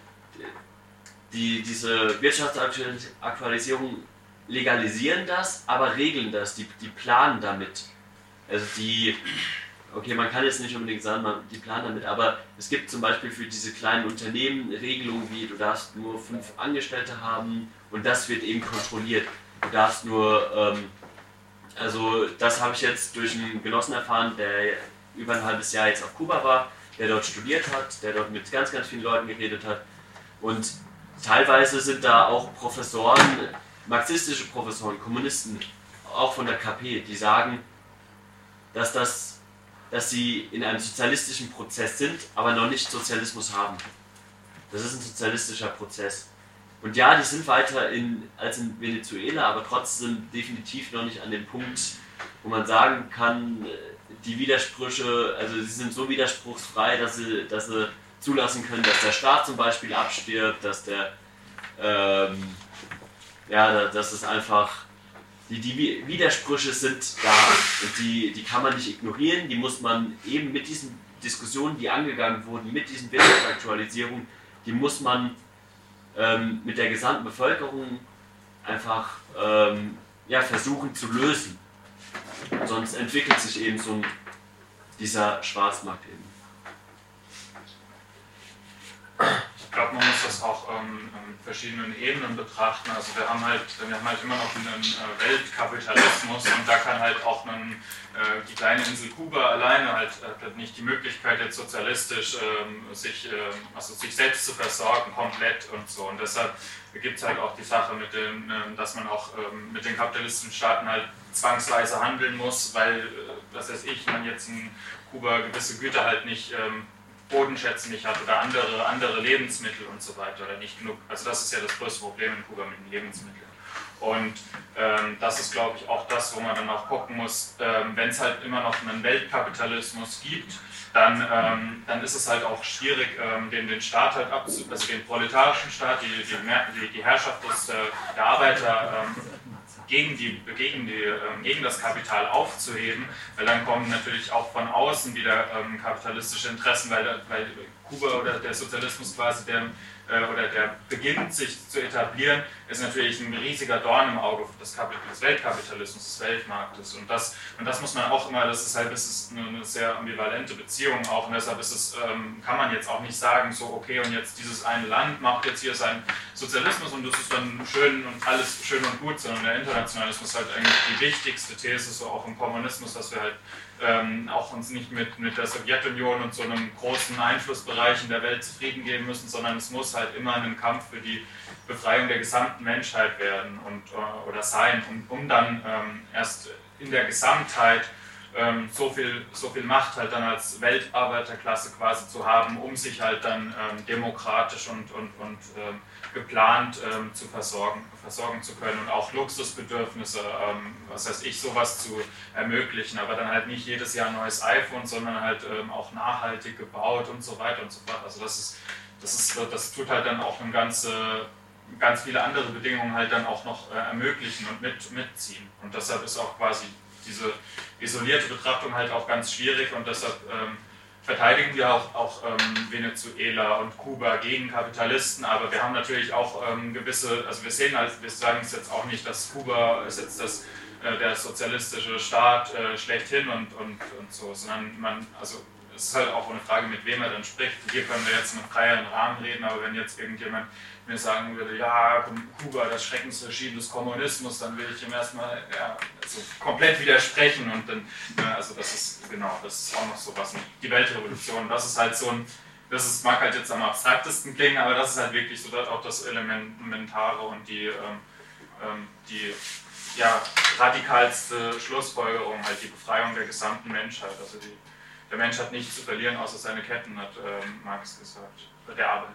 die, diese Wirtschaftsaktualisierungen legalisieren das, aber regeln das, die, die planen damit. Also die, okay, man kann jetzt nicht unbedingt sagen, man, die planen damit, aber es gibt zum Beispiel für diese kleinen Unternehmen Regelungen wie, du darfst nur fünf Angestellte haben und das wird eben kontrolliert. Du darfst nur, ähm, also das habe ich jetzt durch einen Genossen erfahren, der über ein halbes Jahr jetzt auf Kuba war, der dort studiert hat, der dort mit ganz, ganz vielen Leuten geredet hat, und teilweise sind da auch Professoren, marxistische Professoren, Kommunisten, auch von der K P, die sagen, dass das dass sie in einem sozialistischen Prozess sind, aber noch nicht Sozialismus haben. Das ist ein sozialistischer Prozess. Und ja, die sind weiter in, als in Venezuela, aber trotzdem definitiv noch nicht an dem Punkt, wo man sagen kann, die Widersprüche, also sie sind so widerspruchsfrei, dass sie, dass sie zulassen können, dass der Staat zum Beispiel abstirbt, dass der, ähm, ja, dass es einfach, Die, die Widersprüche sind da, und die, die kann man nicht ignorieren, die muss man eben mit diesen Diskussionen, die angegangen wurden, mit diesen Wirtschaftsaktualisierungen, die muss man ähm, mit der gesamten Bevölkerung einfach ähm, ja, versuchen zu lösen. Sonst entwickelt sich eben so ein, dieser Schwarzmarkt eben. Ich glaube, man muss das auch ähm, in verschiedenen Ebenen betrachten. Also wir haben halt, wir haben halt immer noch einen äh, Weltkapitalismus, und da kann halt auch einen, äh, die kleine Insel Kuba alleine halt äh, nicht die Möglichkeit, jetzt sozialistisch ähm, sich, äh, also sich selbst zu versorgen, komplett und so. Und deshalb gibt es halt auch die Sache mit dem, äh, dass man auch ähm, mit den kapitalistischen Staaten halt zwangsweise handeln muss, weil, äh, was weiß ich, man jetzt in Kuba gewisse Güter halt nicht ähm, Bodenschätze nicht hat oder andere, andere Lebensmittel und so weiter, oder nicht genug. Also das ist ja das größte Problem in Kuba mit den Lebensmitteln. Und ähm, das ist, glaube ich, auch das, wo man dann auch gucken muss, ähm, wenn es halt immer noch einen Weltkapitalismus gibt, dann, ähm, dann ist es halt auch schwierig, ähm, den, den Staat halt abzu, also den proletarischen Staat, die, die, die Herrschaft des, der Arbeiter ähm, gegen, die, gegen, die, ähm, gegen das Kapital aufzuheben, weil dann kommen natürlich auch von außen wieder ähm, kapitalistische Interessen, weil, weil Kuba oder der Sozialismus quasi, der, äh, oder der beginnt sich zu etablieren, ist natürlich ein riesiger Dorn im Auge des, des Weltkapitalismus, des Weltmarktes. Und das, und das muss man auch immer, das ist halt, das ist eine, eine sehr ambivalente Beziehung auch, und deshalb ist es, ähm, kann man jetzt auch nicht sagen, so okay, und jetzt dieses eine Land macht jetzt hier seinen Sozialismus und das ist dann schön und alles schön und gut, sondern der Internationalismus ist halt eigentlich die wichtigste These, so auch im Kommunismus, dass wir halt ähm, auch uns nicht mit, mit der Sowjetunion und so einem großen Einflussbereich in der Welt zufrieden geben müssen, sondern es muss halt immer ein Kampf für die Befreiung der gesamten Menschheit werden und, äh, oder sein, um, um dann ähm, erst in der Gesamtheit ähm, so viel, so viel Macht halt dann als Weltarbeiterklasse quasi zu haben, um sich halt dann ähm, demokratisch und, und, und ähm, geplant ähm, zu versorgen, versorgen zu können und auch Luxusbedürfnisse, ähm, was heißt ich, sowas zu ermöglichen, aber dann halt nicht jedes Jahr ein neues iPhone, sondern halt ähm, auch nachhaltig gebaut und so weiter und so fort. Also das ist, das ist, das tut halt dann auch eine ganze, ganz viele andere Bedingungen halt dann auch noch äh, ermöglichen und mit, mitziehen. Und deshalb ist auch quasi diese isolierte Betrachtung halt auch ganz schwierig und deshalb ähm, verteidigen wir auch, auch ähm, Venezuela und Kuba gegen Kapitalisten, aber wir haben natürlich auch ähm, gewisse, also wir sehen, also wir sagen es jetzt auch nicht, dass Kuba ist jetzt das, äh, der sozialistische Staat äh, schlechthin und, und, und so, sondern man, also es ist halt auch eine Frage, mit wem er dann spricht. Hier können wir jetzt in einem freieren Rahmen reden, aber wenn jetzt irgendjemand mir sagen würde, ja, Kuba, das Schreckensregime des Kommunismus, dann will ich ihm erstmal ja, also komplett widersprechen und dann, ja, also das ist, genau, das ist auch noch so was, die Weltrevolution, das ist halt so ein, das ist, mag halt jetzt am abstraktesten klingen, aber das ist halt wirklich so auch das Elementare und die, ähm, die ja, radikalste Schlussfolgerung, halt die Befreiung der gesamten Menschheit, also die, der Mensch hat nichts zu verlieren, außer seine Ketten, hat ähm, Marx gesagt, der Arbeiter.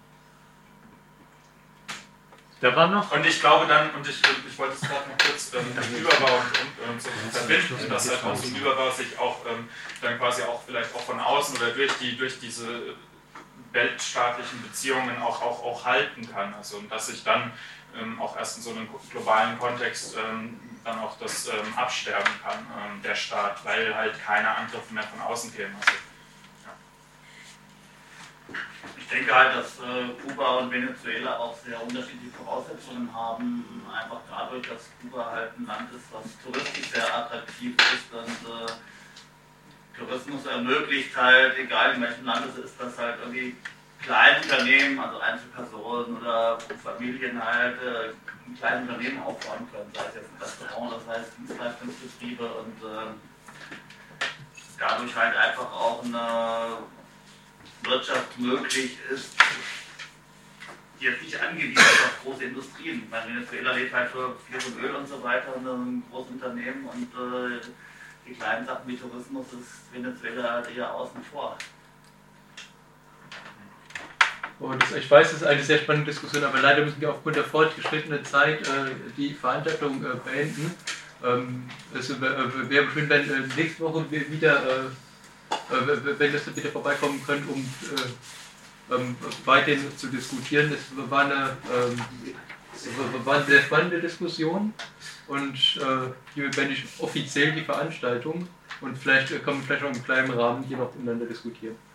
Da war noch. Und ich glaube dann, und ich, ich wollte es gerade noch kurz ähm, mit Überbau und, und so verbinden, dass halt auch so ein Überbau sich auch ähm, dann quasi auch vielleicht auch von außen oder durch, die, durch diese weltstaatlichen Beziehungen auch, auch, auch halten kann. Also, und dass sich dann ähm, auch erst in so einem globalen Kontext ähm, dann auch das ähm, absterben kann, ähm, der Staat, weil halt keine Angriffe mehr von außen kämen. Also, ich denke halt, dass äh, Kuba und Venezuela auch sehr unterschiedliche Voraussetzungen haben, einfach dadurch, dass Kuba halt ein Land ist, was touristisch sehr attraktiv ist und äh, Tourismus ermöglicht halt, egal in welchem Land es ist, dass halt irgendwie kleine Unternehmen, also Einzelpersonen oder Familien halt äh, ein kleines Unternehmen aufbauen können, sei es jetzt ein Restaurant, das heißt Dienstleistungsbetriebe und äh, dadurch halt einfach auch eine Wirtschaft möglich ist, jetzt nicht angewiesen ist auf große Industrien. Ich meine, Venezuela lebt halt für Fisch und Öl und so weiter und ein großes Unternehmen und äh, die kleinen Sachen wie Tourismus ist Venezuela halt eher außen vor. Oh, das, ich weiß, das ist eine sehr spannende Diskussion, aber leider müssen wir aufgrund der fortgeschrittenen Zeit äh, die Veranstaltung äh, beenden. Ähm, es äh, wäre schön, wenn äh, nächste Woche wieder äh, wenn das wieder vorbeikommen könnt, um äh, ähm, weiterhin zu diskutieren. Es war eine, ähm, war eine sehr spannende Diskussion und äh, hier beende ich offiziell die Veranstaltung und vielleicht äh, können wir vielleicht noch im kleinen Rahmen hier noch miteinander diskutieren.